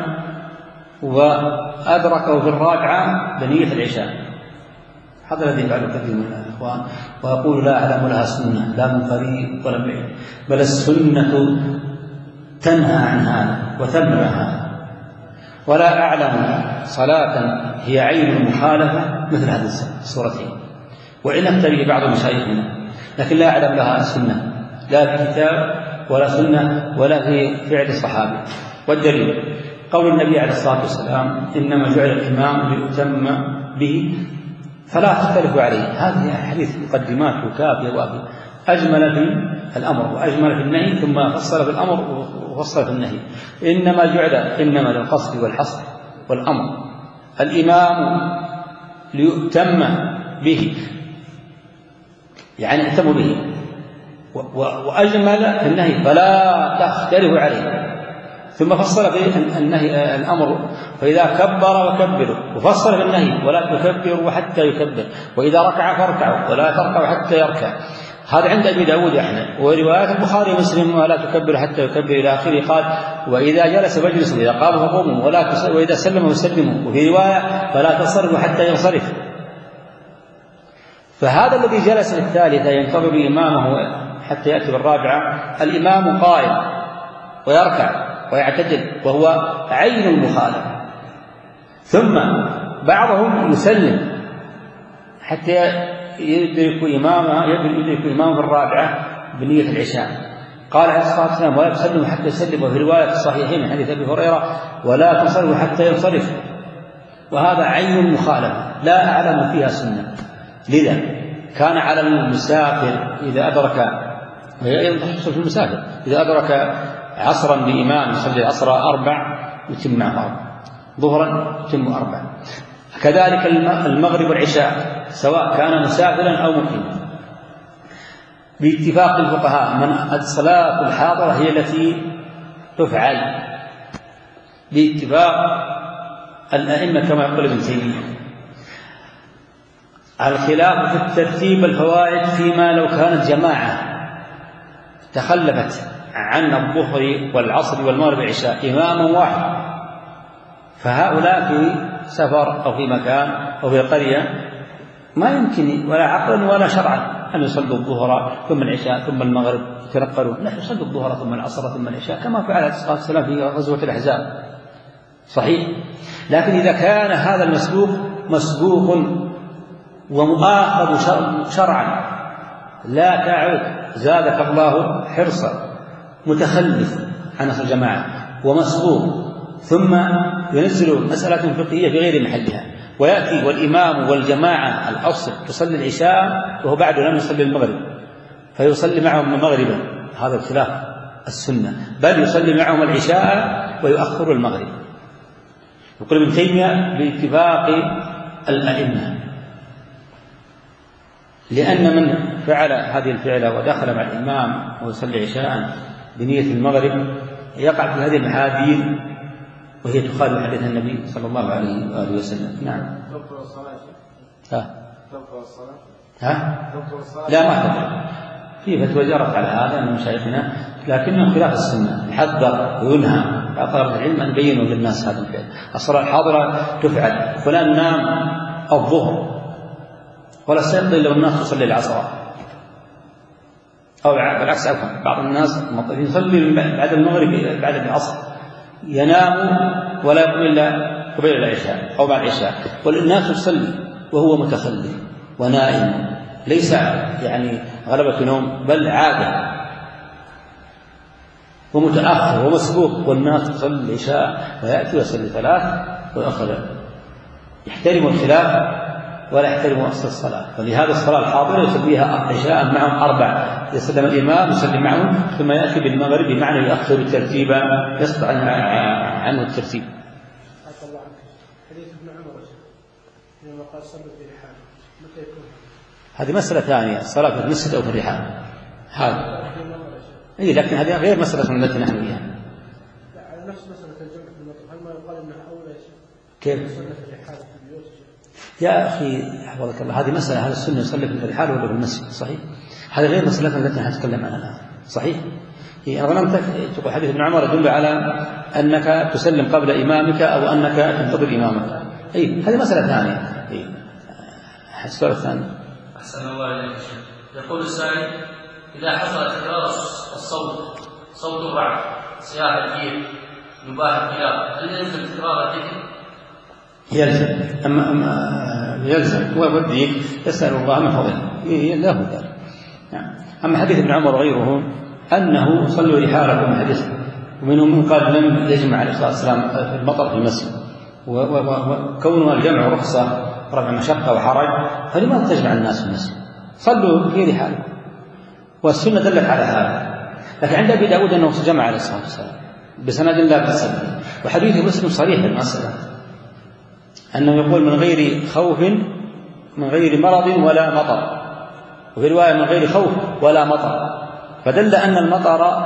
وأدركه في الرابعة بنية العشاء. هذا الذي يفعله كثير من الإخوان، ويقول لا أعلم لها سنة لا من قريب ولا من بعيد، بل السنة تنهى عن هذا وتمنع هذا. ولا أعلم صلاة هي عين المخالفة مثل هذه الصورتين، وإن اقتري بعض مشايخنا، لكن لا أعلم لها سنة لا في كتاب ولا سنة ولا في فعل الصحابة. والدليل قول النبي عليه الصلاة والسلام: إنما جعل الإمام ليؤتم به فلا تختلفوا عليه. هذه حديث مقدمات وكافية وافية، أجمل في الأمر وأجمل في النهي، ثم فصل في الأمر وفصل في النهي. إنما جعل إنما للقصد والحصر والأمر، الإمام ليؤتم به يعني اهتموا به، وأجمل في النهي فلا تختلفوا عليه، ثم فصل في النهي الأمر: فإذا كبر وكبروا، وفصل في النهي: ولا تكبروا حتى يكبر، وإذا ركع فاركعوا ولا تركعوا حتى يركع. هذا عند أبي داود أحمد، ورواية البخاري ومسلم: ولا تكبر حتى يكبر إلى آخره. قال: وإذا جلس فاجلسوا، وإذا قام فقوموا، وإذا سلم فسلموا. وفي رواية: فلا تصرفوا حتى ينصرف. فهذا الذي جلس للثالثة ينتظر إمامه حتى يأتي بالرابعة، الإمام قائم ويركع ويعتدل وهو عين المخالفة. ثم بعضهم يسلم حتى يدرك إمامه يدرك إمامه الرابعة بنية العشاء. قال عليه الصلاة والسلام: ولا تسلموا حتى يسلم. وفي رواية الصحيحين من حديث أبي هريرة: ولا تصلوا حتى ينصرف. وهذا عين المخالفة لا أعلم فيها سنة. لذا كان على المسافر إذا أدرك، وهي تحصل في المسافر، إذا أدرك عصرا بإمام يصلي العصر أربع يتم معه أربع، ظهرا يتم أربع. كذلك المغرب والعشاء سواء كان مسافرا أو مقيما. باتفاق الفقهاء من الصلاة الحاضرة هي التي تفعل باتفاق الأئمة كما يقول ابن تيمية. الخلاف في الترتيب الفوائد فيما لو كانت جماعة تخلفت عن الظهر والعصر والمغرب والعشاء إمام واحد، فهؤلاء في سفر أو في مكان أو في قرية ما يمكن ولا عقلا ولا شرعا أن يصلوا الظهر ثم العشاء ثم المغرب يتنقلوا، لا، يصلوا الظهر ثم العصر ثم العشاء كما فعل عليه الصلاة والسلام في غزوة الأحزاب. صحيح. لكن إذا كان هذا المسبوق مسبوق ومؤاخذ شرعا لا تعد زادك الله حرصا متخلف عن أصل الجماعة ومسبوق ثم ينزل مسألة فقهية بغير محلها ويأتي والإمام والجماعة الأصل تصلي العشاء وهو بعد لم يصلي المغرب فيصلي معهم مغربا، هذا خلاف السنة، بل يصلي معهم العشاء ويؤخر المغرب. يقول ابن تيمية باتفاق الأئمة، لأن من فعل هذه الفعلة ودخل مع الإمام ويصلي عشاء بنية المغرب يقع في هذه المحاذير وهي تخالف حديث النبي صلى الله عليه وآله وسلم. نعم. تبطل الصلاة؟ ها؟ تبطل الصلاة؟ ها؟ تبطل الصلاة؟ لا، ما تبطل. في فتوى جرت على هذا من مشايخنا لكنه خلاف السنة، يحذر وينهى على طلبة العلم أن يبينوا للناس هذا الفعل. الصلاة الحاضرة تفعل، فلان نام الظهر ولا استيقظ إلا والناس تصلي العصر، أو بالعكس عفوا بعض الناس يصلي بعد المغرب بعد العصر، ينام ولا يقوم إلا قبيل العشاء أو بعد العشاء، والناس تصلي وهو متخلف ونائم، ليس يعني غلبة نوم بل عادة، ومتأخر ومسبوق، والناس تصلي العشاء ويأتي ويصلي ثلاث ويأخر. يحترم الخلاف ولا يحترم أصل الصلاة، فلهذا الصلاة الحاضرة يصليها عشاء معهم أربع، يسلم الإمام يصلي معهم ثم يأتي بالمغرب بمعنى يؤخر الترتيب يسقط عنه الترتيب. حديث ابن عمر لما قال صلوا في رحال متى يكون؟ هذه مسألة ثانية، الصلاة في المسجد أو في الرحال هذا إيه، لكن هذه غير مسألة التي نحن فيها. لا، على نفس مسألة الجمع في المطر، هل ما يقال أنها أولى يا شيخ؟ كيف؟ صلى في الرحال في البيوت يا أخي حفظك الله، هذه مسألة، هل السنة يصلي في الرحال ولا في المسجد؟ صحيح، هذه غير مسألة التي نتكلم عنها الآن. صحيح. إيه، أنا ظننتك تقول حديث ابن عمر يدل على أنك تسلم قبل إمامك أو أنك تنتظر إمامك. أي هذه مسألة ثانية. إيه السؤال الثاني. أحسن الله إليك. يقول السائل: إذا حصل تكرار الصوت صوت الرعد صياح الديك نباح الكلاب هل يلزم تكرار الذكر؟ يلزم. أما, أما يلزم والديك يسأل الله من فضله لا هو ذلك. أما حديث ابن عمر وغيره أنه صلوا رحالكم حديث، ومنهم من قال لم يجمع عليه الصلاة والسلام في المطر في المسجد، وكونها الجمع رخصة رفع مشقة وحرج، فلماذا تجمع الناس في المسجد؟ صلوا في رحالكم، والسنة دلت على هذا. لكن عند أبي داود أنه جمع عليه الصلاة والسلام بسند لا تسلم، وحديث مسلم صريح بالمسألة أنه يقول من غير خوف من غير مرض ولا مطر، وفي رواية من غير خوف ولا مطر، فدل أن المطر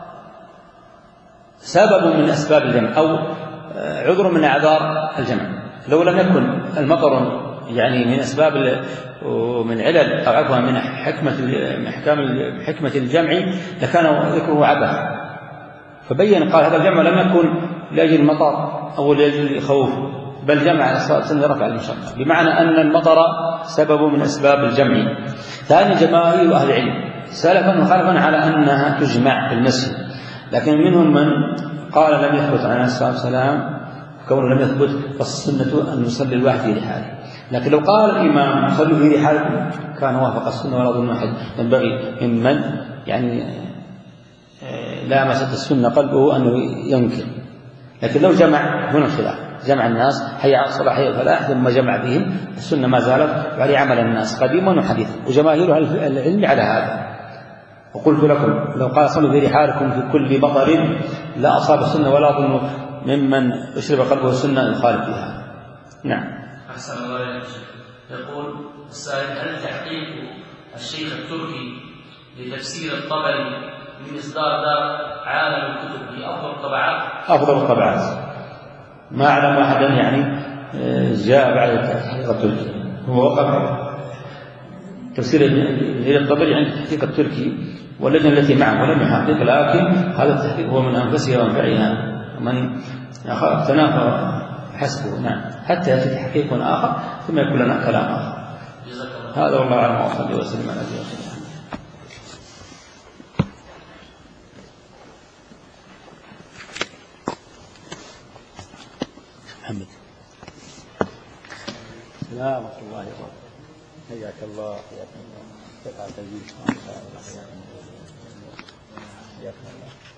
سبب من أسباب الجمع أو عذر من أعذار الجمع. لو لم يكن المطر يعني من أسباب ومن علل أو عفوا من حكمة حكمة الجمع لكان ذكره عبث، فبين قال هذا الجمع لم يكن لأجل المطر أو لأجل الخوف، بل جمع على الصلاة والسلام لرفع المشقة، بمعنى أن المطر سبب من أسباب الجمع. ثاني جماهير أهل العلم سلفا وخلفا على أنها تجمع في المسجد، لكن منهم من قال لم يثبت عن الصلاة والسلام كونه لم يثبت فالسنة أن يصلي الواحد في رحاله. لكن لو قال الإمام صلوا في رحالكم كان وافق السنة ولا ظن أحد ينبغي ممن يعني لامست السنة قلبه أنه ينكر. لكن لو جمع هنا الخلاف، جمع الناس حي على الصلاة حي على الفلاح ثم جمع بهم السنة ما زالت على عمل الناس قديما وحديثا، وجماهير العلم على هذا. وقلت لكم لو قال صلوا في رحالكم في كل مطر لا أصاب السنة ولا ظن ممن يشرب قلبه السنة يخالف فيها. نعم. أحسن الله إليك. يقول السائل: هل تحقيق الشيخ التركي لتفسير الطبري من إصدار دار عالم الكتب هي أفضل الطبعات؟ أفضل الطبعات، ما أعلم أحدا يعني جاء بعد تحقيق التركي. هو وقف تفسير الطبري عند تحقيق التركي واللجنة التي معه ولم يحقق، لكن هذا التحقيق هو من أنفسها وانفعها، من تنافى حسبه. نعم، حتى يأتي تحقيق آخر ثم يكون لنا كلام آخر. هذا والله أعلم، وصلى وسلم على نبينا محمد. سلام الله عليكم. حياك الله حياك الله. حياك الله.